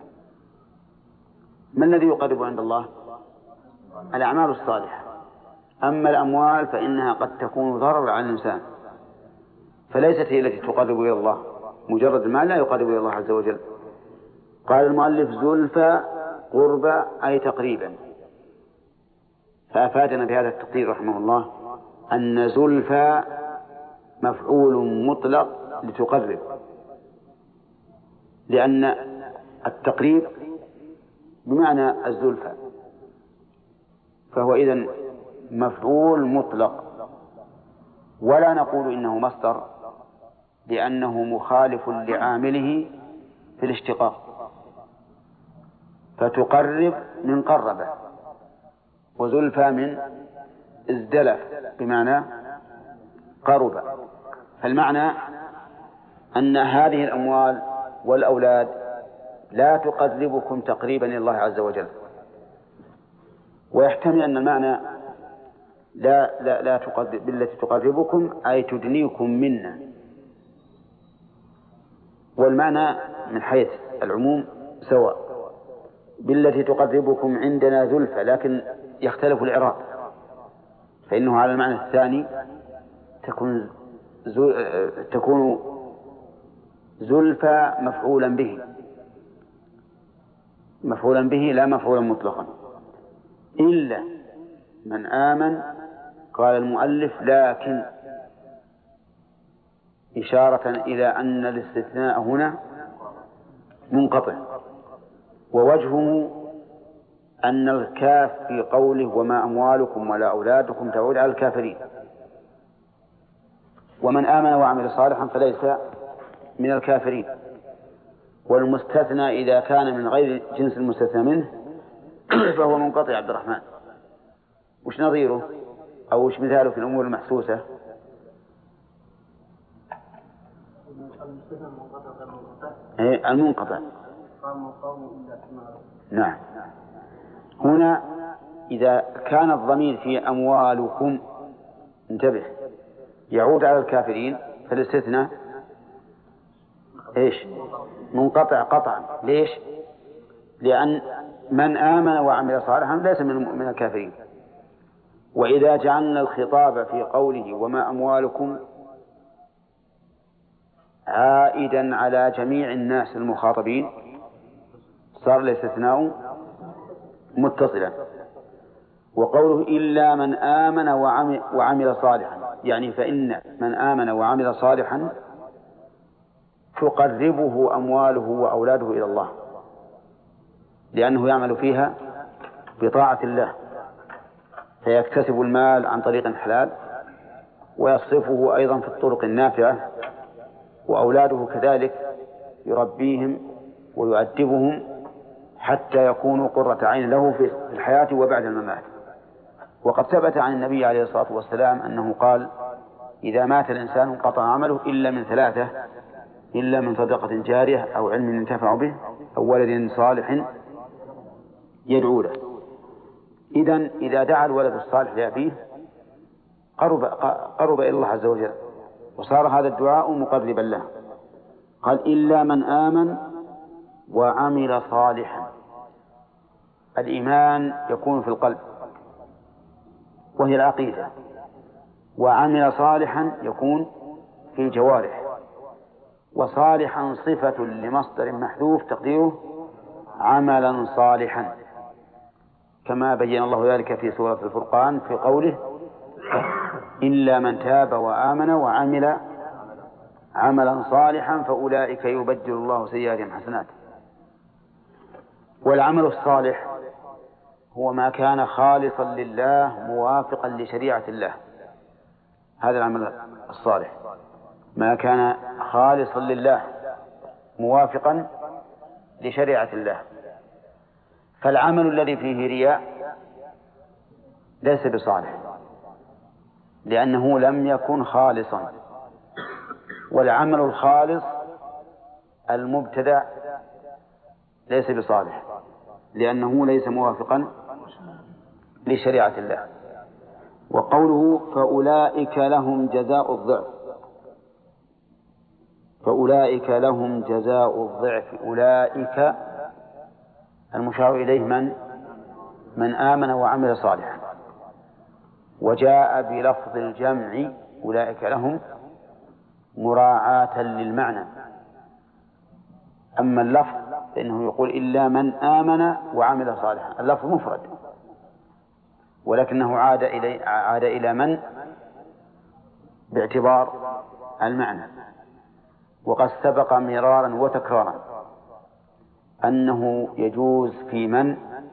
ما الذي يقرب عند الله؟ الأعمال الصالحة. أما الأموال فإنها قد تكون ضرر على الإنسان، فليست هي التي تقرب إلى الله، مجرد المال لا يقرب إلى الله عز وجل. قال المؤلف زلفى قربى أي تقريبا، فأفادنا بهذا التقدير رحمه الله أن زلفى مفعول مطلق لتقرب، لأن التقريب بمعنى الزلفى، فهو إذن مفعول مطلق. ولا نقول إنه مصدر، لأنه مخالف لعامله في الاشتقاق، فتقرب من قرب، وزلفى من ازدلف بمعنى قرب. فالمعنى أن هذه الأموال والأولاد لا تقربكم تقريبا إلى الله عز وجل. ويحتمل أن المعنى لا تقرب بالتي تقربكم أي تدنيكم منا، والمعنى من حيث العموم سواء، بالتي تقربكم عندنا زلفى، لكن يختلف الإعراب، فإنه على المعنى الثاني تكون زلفى مفعولا به لا مفعولا مطلقا. إلا من آمن، قال المؤلف لكن إشارة إلى أن الاستثناء هنا منقطع، ووجهه أن الكاف في قوله وما أموالكم ولا أولادكم تعود على الكافرين، ومن آمن وعمل صالحا فليس من الكافرين. والمستثنى إذا كان من غير جنس المستثنى منه فهو منقطع. عبد الرحمن، وش نظيره أو وش مثاله في الأمور المحسوسة؟ المنقطع. نعم. هنا إذا كان الضمير في أموالكم انتبه يعود على الكافرين فالاستثناء إيش؟ منقطع قطعا. ليش؟ لأن من آمن وعمل صالحا ليس من الكافرين. وإذا جعلنا الخطاب في قوله وما أموالكم عائدا على جميع الناس المخاطبين صار الاستثناء متصلا. وقوله إلا من آمن وعمل صالحا يعني فإن من آمن وعمل صالحا تقربه أمواله وأولاده إلى الله لأنه يعمل فيها بطاعة الله فيكتسب المال عن طريق حلال ويصرفه أيضا في الطرق النافعة وأولاده كذلك يربيهم ويؤدبهم حتى يكونوا قرة عين له في الحياة وبعد الممات. وقد ثبت عن النبي عليه الصلاة والسلام أنه قال إذا مات الإنسان انقطع عمله إلا من ثلاثة: إلا من صدقة جارية أو علم ينتفع به أو ولد صالح يدعو له. إذا دعا الولد الصالح لأبيه قرب إلى الله عز وجل وصار هذا الدعاء مقربا له. قال إلا من آمن وعمل صالحا. الإيمان يكون في القلب وهي العقيدة، وعمل صالحا يكون في الجوارح. وصالحا صفة لمصدر محذوف تقديره عملا صالحا كما بين الله ذلك في سورة الفرقان في قوله إلا من تاب وآمن وعمل عملا صالحا فأولئك يبدل الله سيئاتهم حسنات. والعمل الصالح هو ما كان خالصا لله موافقا لشريعة الله. هذا العمل الصالح ما كان خالصا لله موافقا لشريعة الله. فالعمل الذي فيه رياء ليس بصالح لأنه لم يكن خالصا. والعمل الخالص المبتدع ليس بصالح لأنه ليس موافقا لشريعة الله. وقوله فأولئك لهم جزاء الضعف، فأولئك لهم جزاء الضعف. أولئك المشار إليه من آمن وعمل صالحا، وجاء بلفظ الجمع أولئك لهم مراعاة للمعنى. أما اللفظ فإنه يقول إلا من آمن وعمل صالحا، اللفظ مفرد ولكنه عاد إلى من باعتبار المعنى. وقد سبق مرارا وتكرارا أنه يجوز في من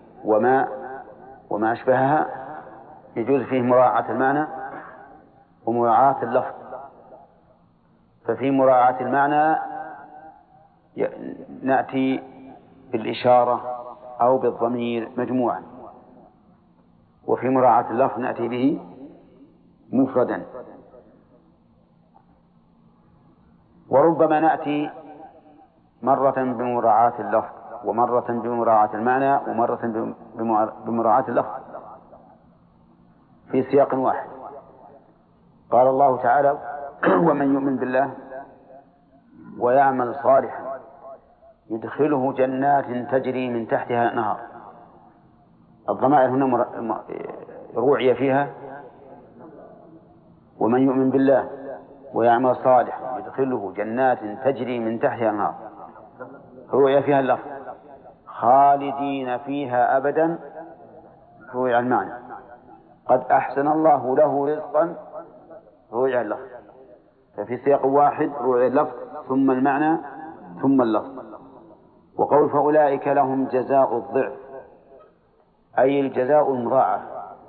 وما أشبهها يجوز فيه مراعاة المعنى ومراعاة اللفظ. ففي مراعاة المعنى نأتي بالإشارة أو بالضمير مجموعا، وفي مراعاة اللفظ نأتي به مفردا. وربما نأتي مرة بمراعاة اللفظ ومرة بمراعاة المعنى ومرة بمراعاة اللفظ في سياق واحد. قال الله تعالى ومن يؤمن بالله ويعمل صالحا يدخله جنات تجري من تحتها الأنهار. الضمائر هنا روعي فيها ومن يؤمن بالله ويعمل صالحا يدخله جنات تجري من تحتها الأنهار، روعي فيها اللفظ خالدين فيها أبدا، روعي المعنى قد أحسن الله له رزقا، روعي اللفظ. ففي سياق واحد روعي اللفظ ثم المعنى ثم اللفظ. وقول فأولئك لهم جزاء الضعف أي الجزاء المضاعف.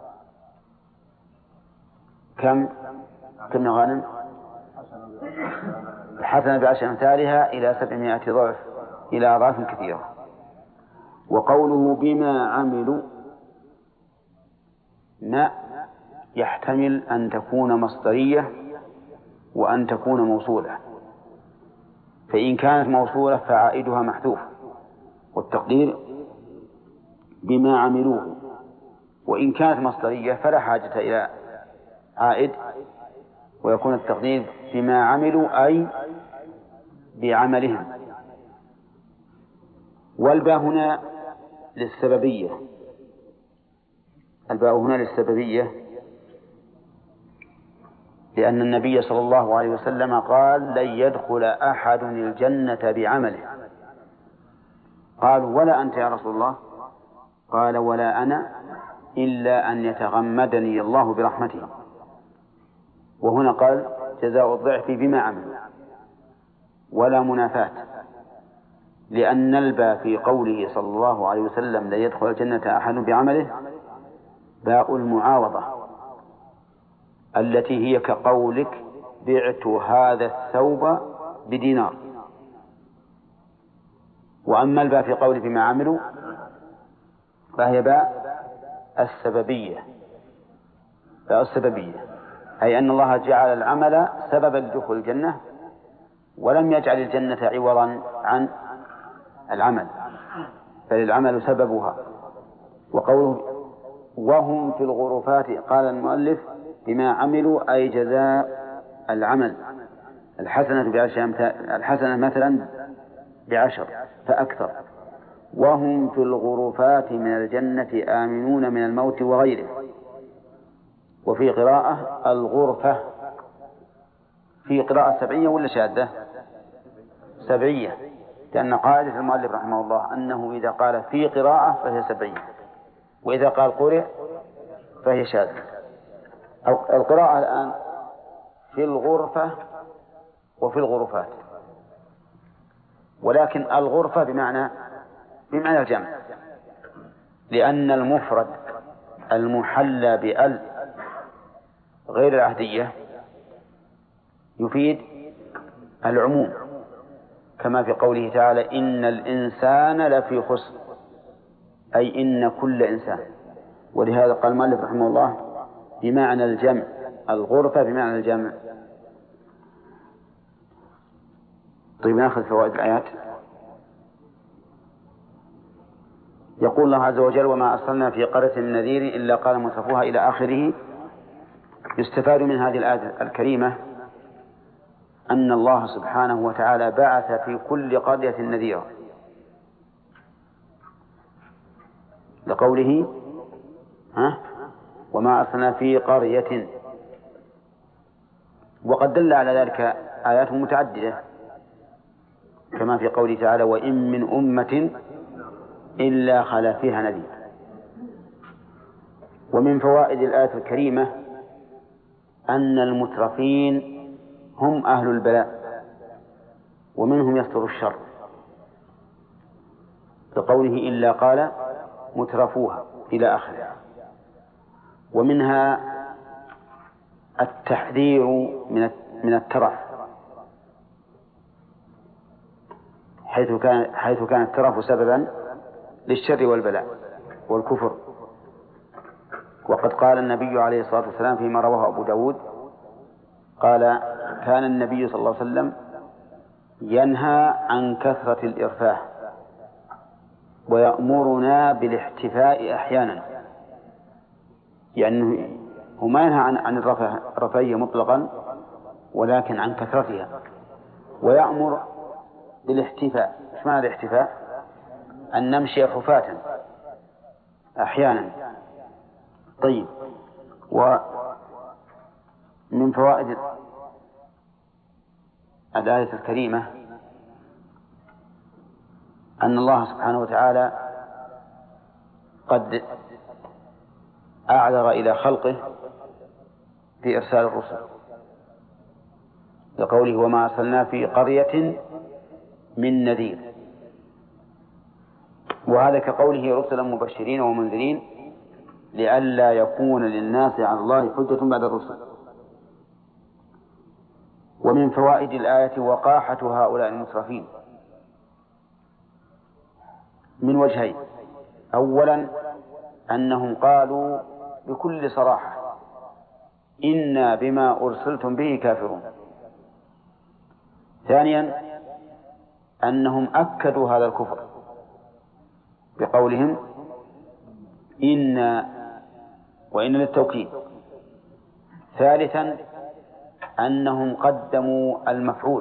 كم غانم؟ حسنة بعشر أمثالها إلى 700 ضعف إلى أضعاف كثيرة. وقوله بما عملوا ما يحتمل أن تكون مصدرية وأن تكون موصولة. فإن كانت موصولة فعائدها محذوف، والتقدير بما عملوه. وإن كانت مصدرية فلا حاجة إلى عائد، ويكون التقدير بما عملوا أي بعملهم. والباء هنا للسببية، الباء هنا للسببية، لأن النبي صلى الله عليه وسلم قال: لن يدخل أحد الجنة بعمله. قالوا: ولا أنت يا رسول الله؟ قال: ولا أنا إلا أن يتغمدني الله برحمته. وهنا قال: جزاء الضعف بما عمل، ولا منافاة، لأن الباء في قوله صلى الله عليه وسلم: لن يدخل الجنة أحد بعمله باء المعاوضة، التي هي كقولك: بعت هذا الثوب بدينار. وأما الباء في قوله بما عملوا فهي باء السببية، باء السببية، أي أن الله جعل العمل سببا لدخول الجنة، ولم يجعل الجنة عوضا عن العمل، بل العمل سببها. وقوله: وهم في الغرفات، قال المؤلف: بما عملوا أي جزاء العمل. الحسنة مثلا ب10 فأكثر. وهم في الغرفات من الجنة آمنون من الموت وغيره. وفي قراءة الغرفة، في قراءة سبعية ولا شاذة؟ سبعية، لأن قاعدة المؤلف رحمه الله أنه إذا قال في قراءة فهي سبعية، وإذا قال قرئ فهي شاذة. القراءة الآن في الغرفة وفي الغرفات، ولكن الغرفة بمعنى الجمع، لأن المفرد المحلى بأل غير العهدية يفيد العموم، كما في قوله تعالى: إن الإنسان لفي خسر، أي إن كل إنسان. ولهذا قال المؤلف رحمه الله بمعنى الجمع، الغرفة بمعنى الجمع. طيب، نأخذ فوائد الآيات. يقول الله عز وجل: وما أرسلنا في قرية من نذير إلا قال مترفوها إلى آخره. يستفاد من هذه الآية الكريمة أن الله سبحانه وتعالى بعث في كل قرية نذيرا، لقوله: وما أرسلنا في قرية. وقد دل على ذلك آيات متعددة، كما في قوله تعالى: وإن من أمة إلا خلا فيها نذير. ومن فوائد الآية الكريمة أن المترفين هم أهل البلاء، ومنهم يستر الشر، بقوله: إلا قال مترفوها إلى آخره. ومنها التحذير من الترف، حيث كان الترف سببا للشر والبلاء والكفر. وقد قال النبي عليه الصلاة والسلام فيما رواه أبو داود، قال: كان النبي صلى الله عليه وسلم ينهى عن كثرة الإرفاه ويأمرنا بالاحتفاء أحيانا، يعني هو ما ينهى عن الرفاهية مطلقا، ولكن عن كثرتها، ويأمر بالاحتفاء. ايش معنى الاحتفاء؟ أن نمشي حفاة أحيانا. طيب، ومن فوائد الآية الكريمة أن الله سبحانه وتعالى قد أعذر إلى خلقه في إرسال الرسل، لقوله: وما أرسلنا في قرية من نذير. وهذا كقوله: رسلا مبشرين ومنذرين لئلا يكون للناس على الله حجة بعد الرسل. ومن فوائد الآية وقاحة هؤلاء المترفين من وجهين: أولا أنهم قالوا بكل صراحة: إنا بما أرسلتم به كافرون. ثانيا أنهم أكدوا هذا الكفر بقولهم إن، وإن للتوكيد. ثالثا أنهم قدموا المفعول،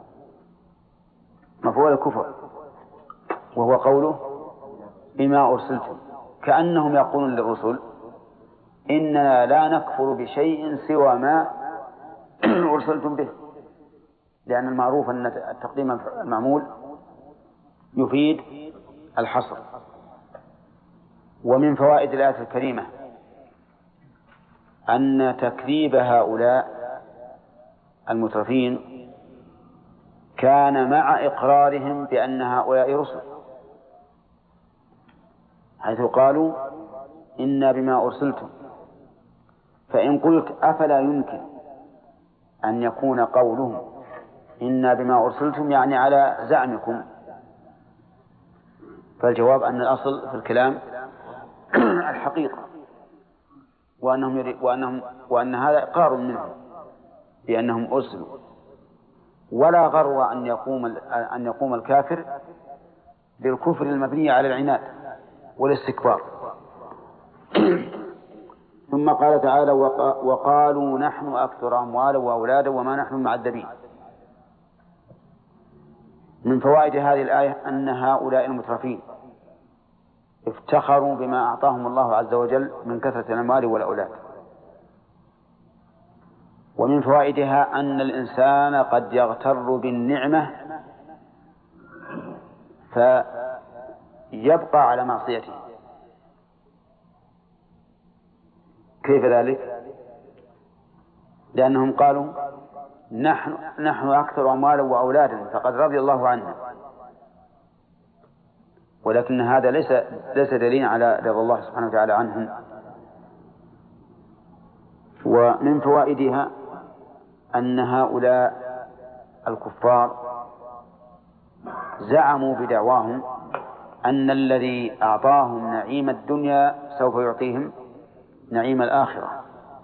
مفعول الكفر، وهو قوله بما أرسلتم، كأنهم يقولون للرسل إننا لا نكفر بشيء سوى ما أرسلتم به، لأن المعروف أن التقديم المعمول يفيد الحصر. ومن فوائد الآية الكريمة أن تكذيب هؤلاء المترفين كان مع إقرارهم بأن هؤلاء رسل، حيث قالوا إنا بما أرسلتم. فإن قلت أفلا يمكن أن يكون قولهم إنا بما أرسلتم يعني على زعمكم، فالجواب أن الأصل في الكلام الحقيقة، وأن هذا إقرار منهم بأنهم أرسلوا، ولا غرو أن يقوم الكافر بالكفر المبني على العناد والاستكبار. ثم قال تعالى وقالوا نحن أكثر أموالا وأولادا وما نحن معذبين. من فوائد هذه الآية أن هؤلاء المترفين افتخروا بما أعطاهم الله عز وجل من كثرة الأموال والأولاد. ومن فوائدها أن الإنسان قد يغتر بالنعمة فيبقى على معصيته. كيف ذلك؟ لأنهم قالوا نحن أكثر أموالا وأولادا فقد رضي الله عنا، ولكن هذا ليس دليل على رضا الله سبحانه وتعالى عنهم. ومن فوائدها أن هؤلاء الكفار زعموا بدعواهم أن الذي أعطاهم نعيم الدنيا سوف يعطيهم نعيم الآخرة،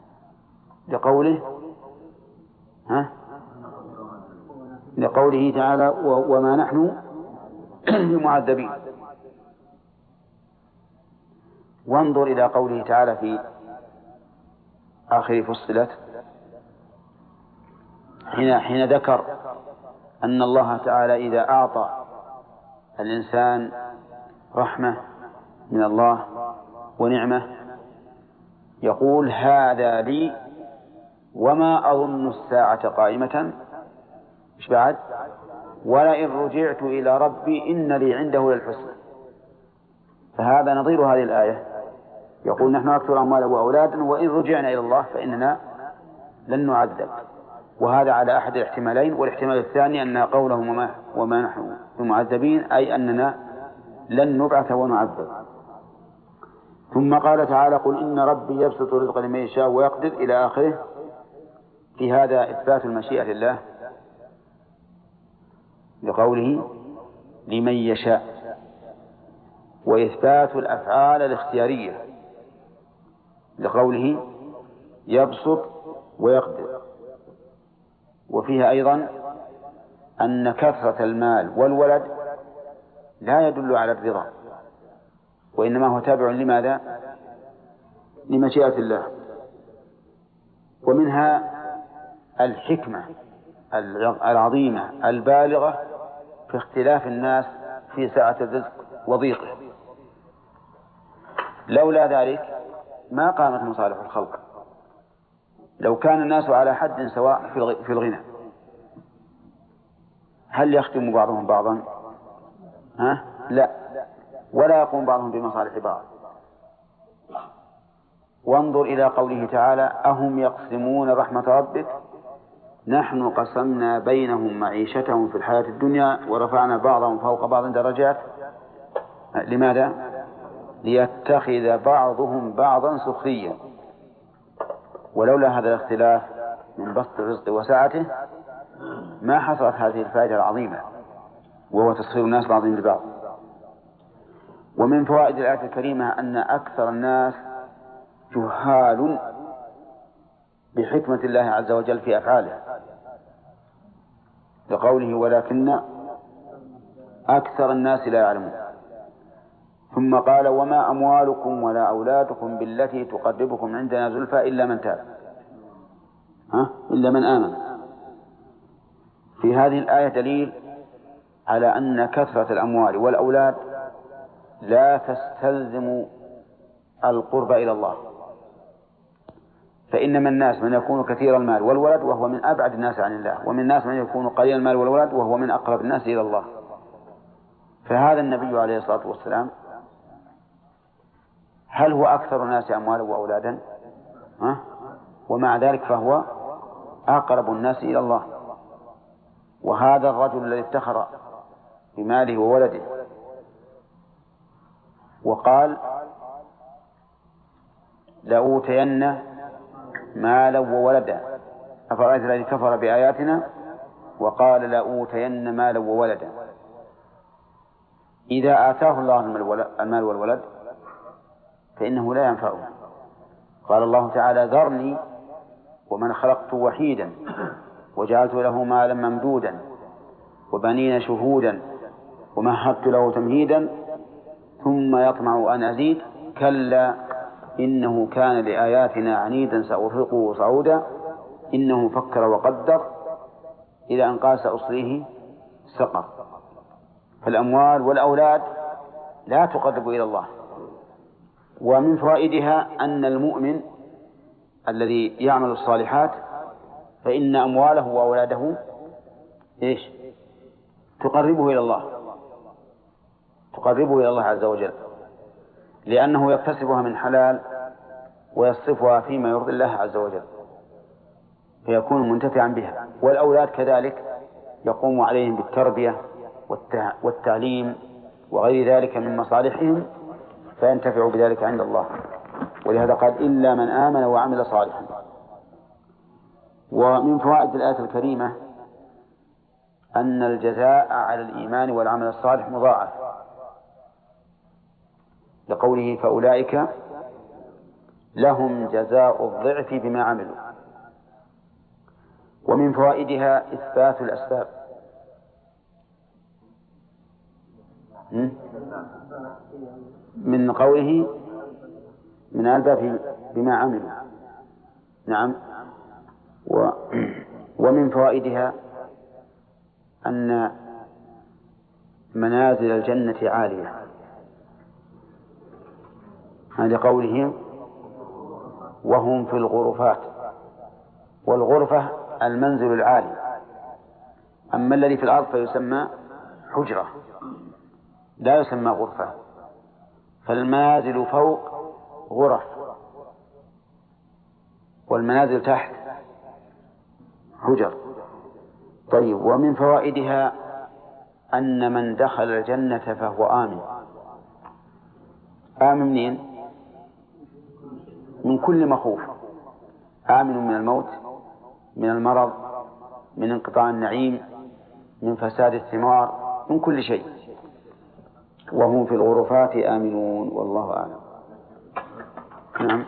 لقوله تعالى وما نحن بمعذبين. وانظر إلى قوله تعالى في آخر فصلت حين ذكر أن الله تعالى إذا أعطى الإنسان رحمة من الله ونعمة يقول هذا لي وما أظن الساعة قائمة، إيش بعد؟ ولئن رجعت إلى ربي إن لي عنده للحسنى. فهذا نظير هذه الآية، يقول نحن أكثر أموالا وأولادا وإن رجعنا إلى الله فإننا لن نعذب. وهذا على أحد الاحتمالين، والاحتمال الثاني أن قولهم وما نحن بمعذبين أي أننا لن نبعث ونعذب. ثم قال تعالى قل إن ربي يبسط الرزق لمن يشاء ويقدر إلى آخره. في هذا إثبات المشيئة لله لقوله لمن يشاء، وإثبات الأفعال الاختيارية لقوله يبسط ويقدر. وفيها أيضا أن كثرة المال والولد لا يدل على الرضا، وإنما هو تابع لماذا؟ لمشيئة الله. ومنها الحكمة العظيمة البالغة في اختلاف الناس في سعة الرزق وضيقه. لولا ذلك ما قامت مصالح الخلق. لو كان الناس على حد سواء في الغنى هل يخدم بعضهم بعضا؟ لا، ولا يقوم بعضهم بمصالح بعض. وانظر إلى قوله تعالى أهم يقسمون رحمة ربك نحن قسمنا بينهم معيشتهم في الحياة الدنيا ورفعنا بعضهم فوق بعض درجات. لماذا؟ ليتخذ بعضهم بعضا سخريا. ولولا هذا الاختلاف من بسط الرزق وسعته ما حصلت هذه الفائدة العظيمة، وهو تسخير الناس بعضهم ببعض. ومن فوائد الآية الكريمة أن أكثر الناس جهال بحكمة الله عز وجل في أفعاله، لقوله ولكن أكثر الناس لا يعلمون. ثم قال وما أموالكم ولا أولادكم بالتي تقربكم عندنا زلفى إلا من تاب إلا من آمن. في هذه الآية دليل على أن كثرة الأموال والأولاد لا تستلزم القرب إلى الله، فإن من الناس من يكون كثير المال والولد وهو من أبعد الناس عن الله، ومن الناس من يكون قليل المال والولد وهو من أقرب الناس إلى الله. فهذا النبي عليه الصلاة والسلام هل هو أكثر الناس أموالا وأولادا؟ ومع ذلك فهو أقرب الناس إلى الله. وهذا الرجل الذي افتخر بماله وولده وقال لأوتين مالا وولدا، أفرأيت الذي كفر بآياتنا وقال لأوتين مالا وولدا، إذا آتاه الله المال والولد فإنه لا ينفعه. قال الله تعالى ذرني ومن خلقت وحيدا وجعلت له مالا ممدودا وبنين شهودا ومهدت له تمهيدا ثم يطمع أن أزيد كلا إنه كان لآياتنا عنيدا سأرهقه صعودا إنه فكر وقدر إلى أن قال سأصليه سقر. فالأموال والأولاد لا تقرب إلى الله. ومن فوائدها أن المؤمن الذي يعمل الصالحات فإن أمواله وأولاده تقربه إلى الله، تقربه إلى الله عز وجل، لأنه يكتسبها من حلال ويصرفها فيما يرضي الله عز وجل فيكون منتفعا بها. والأولاد كذلك يقوم عليهم بالتربية والتعليم وغير ذلك من مصالحهم فينتفع بذلك عند الله. ولهذا قال إلا من آمن وعمل صالحا. ومن فوائد الآية الكريمة أن الجزاء على الإيمان والعمل الصالح مضاعف لقوله فأولئك لهم جزاء الضعف بما عملوا. ومن فوائدها إثبات الأسباب من قوله من الباب بما عملوا. نعم. ومن فوائدها أن منازل الجنة عالية هذا قوله وهم في الغرفات. والغرفة المنزل العالي، أما الذي في الأرض فيسمى حجرة لا يسمى غرفة. فالمنازل فوق غرف والمنازل تحت حجر. طيب. ومن فوائدها أن من دخل الجنة فهو آمن. آمن منين؟ من كل مخوف. آمن من الموت، من المرض، من انقطاع النعيم، من فساد الثمار، من كل شيء. وهم في الغرفات آمنون والله أعلم. نعم.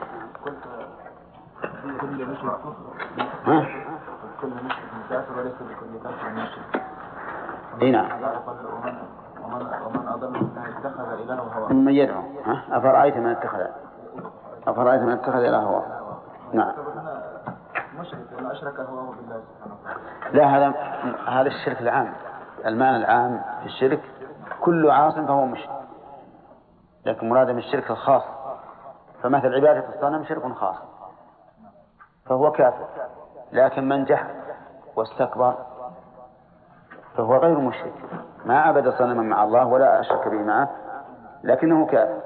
كل مشرك كل مشرك كافر وليس بكل كافر مشرك. نعم. ومن أضل من اتخذ إلهه هواه. من يدعو أفرأيت من اتخذ إلهه هواه. نعم. مشرك ولا أشرك هواه بالله سبحانه وتعالى. لا، هذا الشرك العام. المعنى العام في الشرك كل عاص فهو مشرك، لكن مراد من الشرك الخاص. فمثل عبادة الصنم شرك خاص فهو كافر، لكن من جحد واستكبر فهو غير مشرك، ما عبد صنما مع الله ولا أشرك به معه لكنه كافر.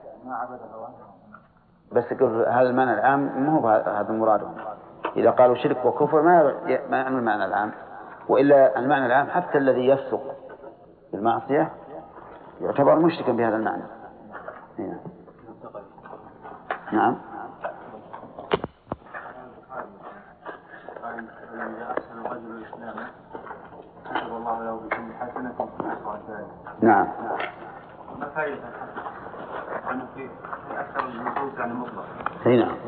بس هذا المعنى العام ما هو هذا المراد. إذا قالوا شرك وكفر ما يعني المعنى العام، وإلا المعنى العام حتى الذي يفسق بالمعصية يعتبر مشركا بهذا المعنى. نعم. نعم. ما فائدة أنه في أكثر النصوص عن المطلق. نعم.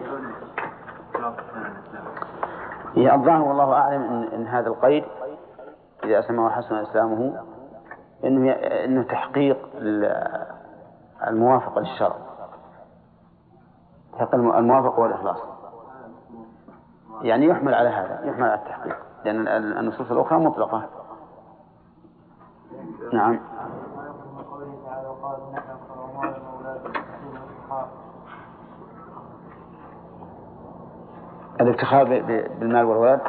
الظاهر والله أعلم إن هذا القيد إذا أسلم وحسن إسلامه إنه تحقيق الموافقة للشرع، تحقيق الموافقة والإخلاص، يعني يحمل على هذا، يحمل على التحقيق، لأن النصوص الأخرى مطلقة. نعم. الافتخار بالمال والولد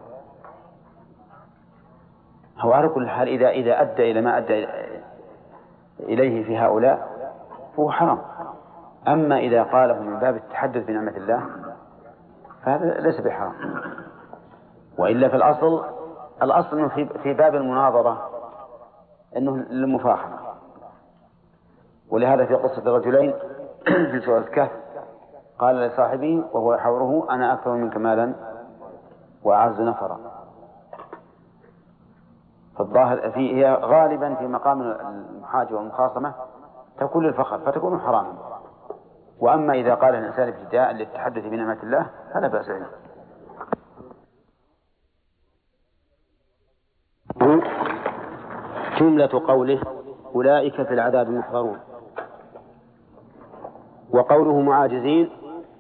هو على كل حال إذا أدى إلى ما أدى إليه في هؤلاء هو حرام. أما إذا قاله من باب التحدث بنعمة الله فهذا ليس بحرام. وإلا في الأصل أنه في باب المناظرة أنه للمفاخرة. ولهذا في قصة الرجلين في سورة الكهف قال لصاحبه وهو يحاوره أنا أكثر منك مالا وأعز نفرا. فالظاهر هي غالبا في مقام المحاجة والمخاصمة تكون للفخر فتكون حراما. وأما إذا قال الإنسان ابتداء للتحدث بنعمة الله فلا بأس به. جملة قوله أولئك في العذاب محضرون، وقوله معاجزين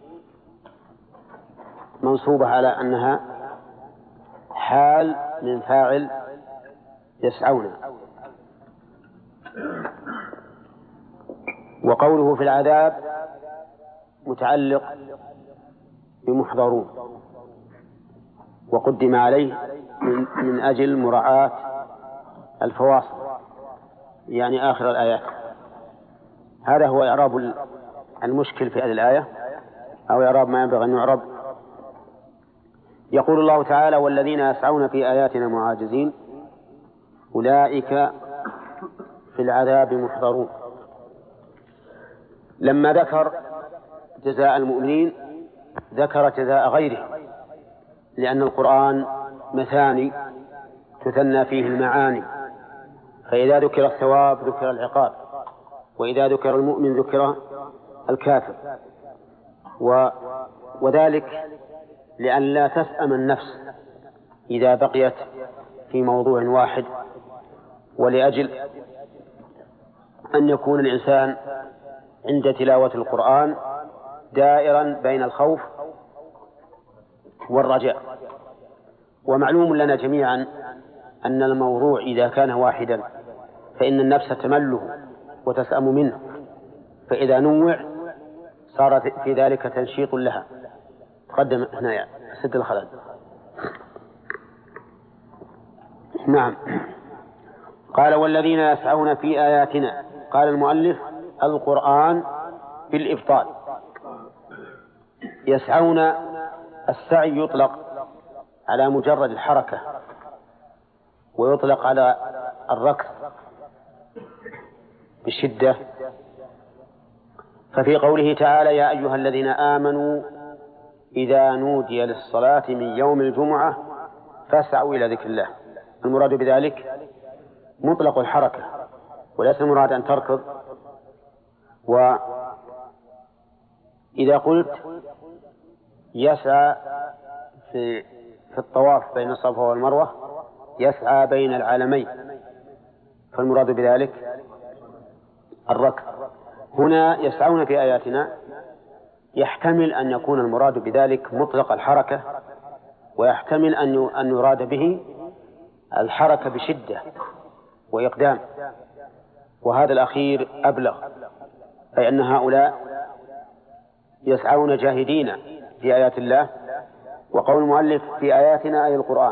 منصوبة على أنها حال من فاعل يسعون. وقوله في العذاب متعلق بمحضرون وقدم عليه من أجل مراعاة الفواصل يعني آخر الآيات. هذا هو إعراب المشكل في هذه الآية أو إعراب ما ينبغي أن يعرب. يقول الله تعالى والذين يسعون في آياتنا معاجزين أولئك في العذاب محضرون. لما ذكر جزاء المؤمنين ذكر جزاء غيره، لأن القرآن مثاني تثنى فيه المعاني، فإذا ذكر الثواب ذكر العقاب، وإذا ذكر المؤمن ذكر الكافر. وذلك لأن لا تسأم النفس إذا بقيت في موضوع واحد، ولأجل أن يكون الإنسان عند تلاوة القرآن دائرا بين الخوف والرجاء. ومعلوم لنا جميعا أن الموضوع إذا كان واحدا فإن النفس تمله وتسأم منه، فإذا نوع صار في ذلك تنشيط لها. تقدم هنا سد الخلل. نعم. قال والذين يسعون في آياتنا، قال المؤلف القرآن بالإبطال. يسعون، السعي يطلق على مجرد الحركة ويطلق على الركض بشدة. ففي قوله تعالى يا أيها الذين آمنوا إذا نودي للصلاة من يوم الجمعة فاسعوا إلى ذكر الله، المراد بذلك مطلق الحركة وليس المراد أن تركض. وإذا قلت يسعى في الطواف بين الصفا والمروة يسعى بين العالمين، فالمراد بذلك الركض. هنا يسعون في آياتنا يحتمل أن يكون المراد بذلك مطلق الحركة، ويحتمل أن يراد به الحركة بشدة وإقدام، وهذا الأخير أبلغ، أي أن هؤلاء يسعون جاهدين في آيات الله. وقول المؤلف في آياتنا أي القرآن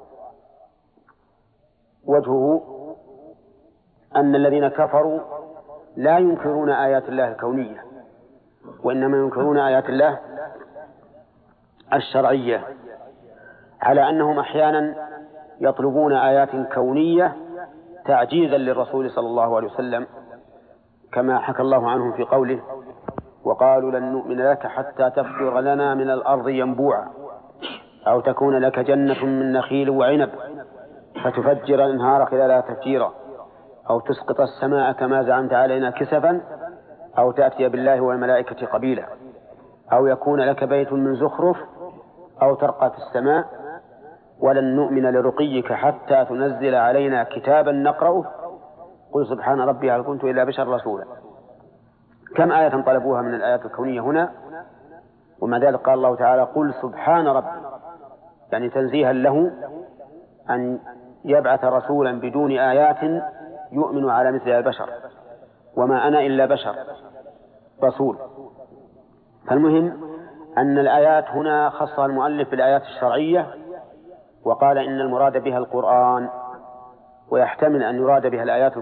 وجهه أن الذين كفروا لا ينكرون آيات الله الكونية، وإنما ينكرون آيات الله الشرعية، على أنهم أحيانا يطلبون آيات كونية تعجيزا للرسول صلى الله عليه وسلم، كما حكى الله عنهم في قوله وقالوا لن نؤمن لك حتى تفجر لنا من الأرض ينبوعا أو تكون لك جنة من نخيل وعنب فتفجر الأنهار خلالها تفجيرا أو تسقط السماء كما زعمت علينا كسفا أو تأتي بالله والملائكة قبيلا أو يكون لك بيت من زخرف أو ترقى في السماء ولن نؤمن لرقيك حتى تنزل علينا كتابا نقرأه قل سبحان ربي هل كنت إلا بشر رسولا. كم آية طلبوها من الآيات الكونية هنا، ومع ذلك قال الله تعالى قل سبحان ربي، يعني تنزيها له أن يبعث رسولا بدون آيات يؤمن على مثل البشر، وما أنا إلا بشر رسول. فالمهم أن الآيات هنا خصها المؤلف بالآيات الشرعية، وقال إن المراد بها القرآن، ويحتمل أن يراد بها الآيات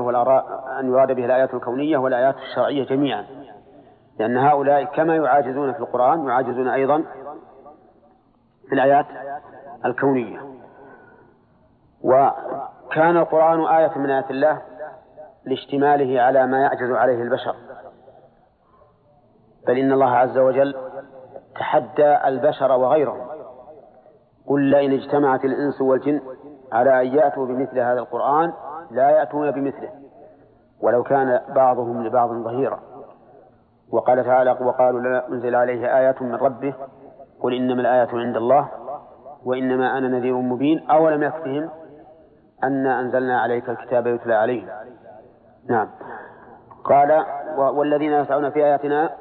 الكونية والآيات الشرعية جميعا، لأن هؤلاء كما يعاجزون في القرآن يعاجزون أيضا في الآيات الكونية. وكان القرآن آية من آيات الله لاشتماله على ما يعجز عليه البشر، بل إن الله عز وجل تحدى البشر وغيرهم، قل لئن اجتمعت الإنس والجن على أن يأتوا بمثل هذا القرآن لا يأتون بمثله ولو كان بعضهم لبعض ظهيرا. وقال تعالى وقالوا لا أنزل عليه آية من ربه قل إنما الآية عند الله وإنما أنا نذير مبين أولم يكفهم أنا أنزلنا عليك الكتاب يتلى عليهم. نعم. قال والذين يسعون في آياتنا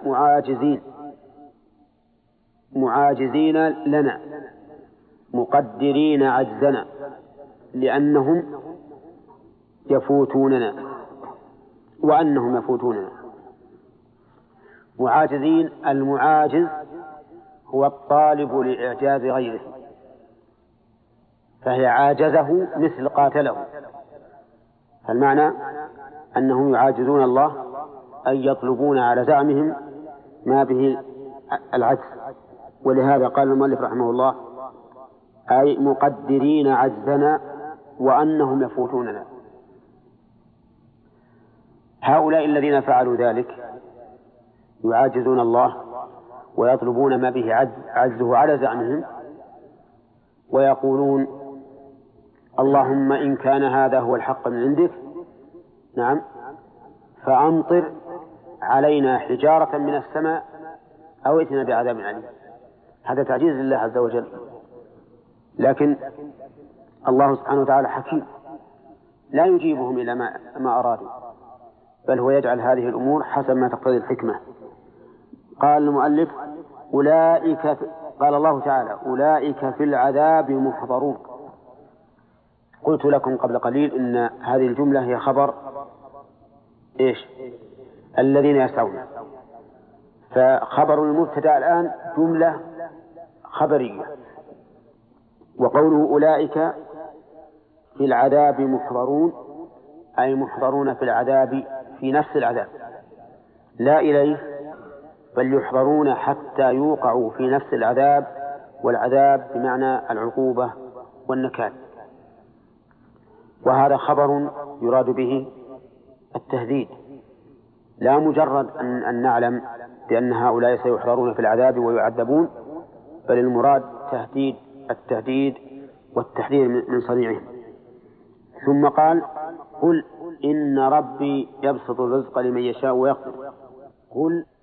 معاجزين لنا مقدرين عجزنا لأنهم يفوتوننا وأنهم يفوتوننا. معاجزين، المعاجز هو الطالب لإعجاز غيره، فهي عاجزه مثل قاتله، فالمعنى أنهم يعاجزون الله أي يطلبون على زعمهم ما به العجز. ولهذا قال المؤلف رحمه الله أي مقدرين عجزنا وأنهم يفوتوننا. هؤلاء الذين فعلوا ذلك يعاجزون الله ويطلبون ما به عجزه على زعمهم، ويقولون اللهم إن كان هذا هو الحق من عندك نعم فأمطر علينا حجارة من السماء أو ائتنا بعذاب أليم. هذا تعجيز لله عز وجل، لكن الله سبحانه وتعالى حكيم لا يجيبهم إلى ما أرادوا، بل هو يجعل هذه الأمور حسب ما تقتضي الحكمة. قال المؤلف قال الله تعالى أولئك في العذاب محضرون. قلت لكم قبل قليل إن هذه الجملة هي خبر الذين يسعون، فخبر المبتدأ الآن جملة خبرية، وقوله أولئك في العذاب محضرون أي محضرون في العذاب في نفس العذاب لا إليه، بل يحضرون حتى يوقعوا في نفس العذاب، والعذاب بمعنى العقوبة والنكال. وهذا خبر يراد به التهديد، لا مجرد أن نعلم بأن هؤلاء سيحضرون في العذاب ويعذبون، بل المراد التهديد والتحذير من صنيعهم. ثم قال قل إن ربي يبسط الرزق لمن يشاء ويقدر. قل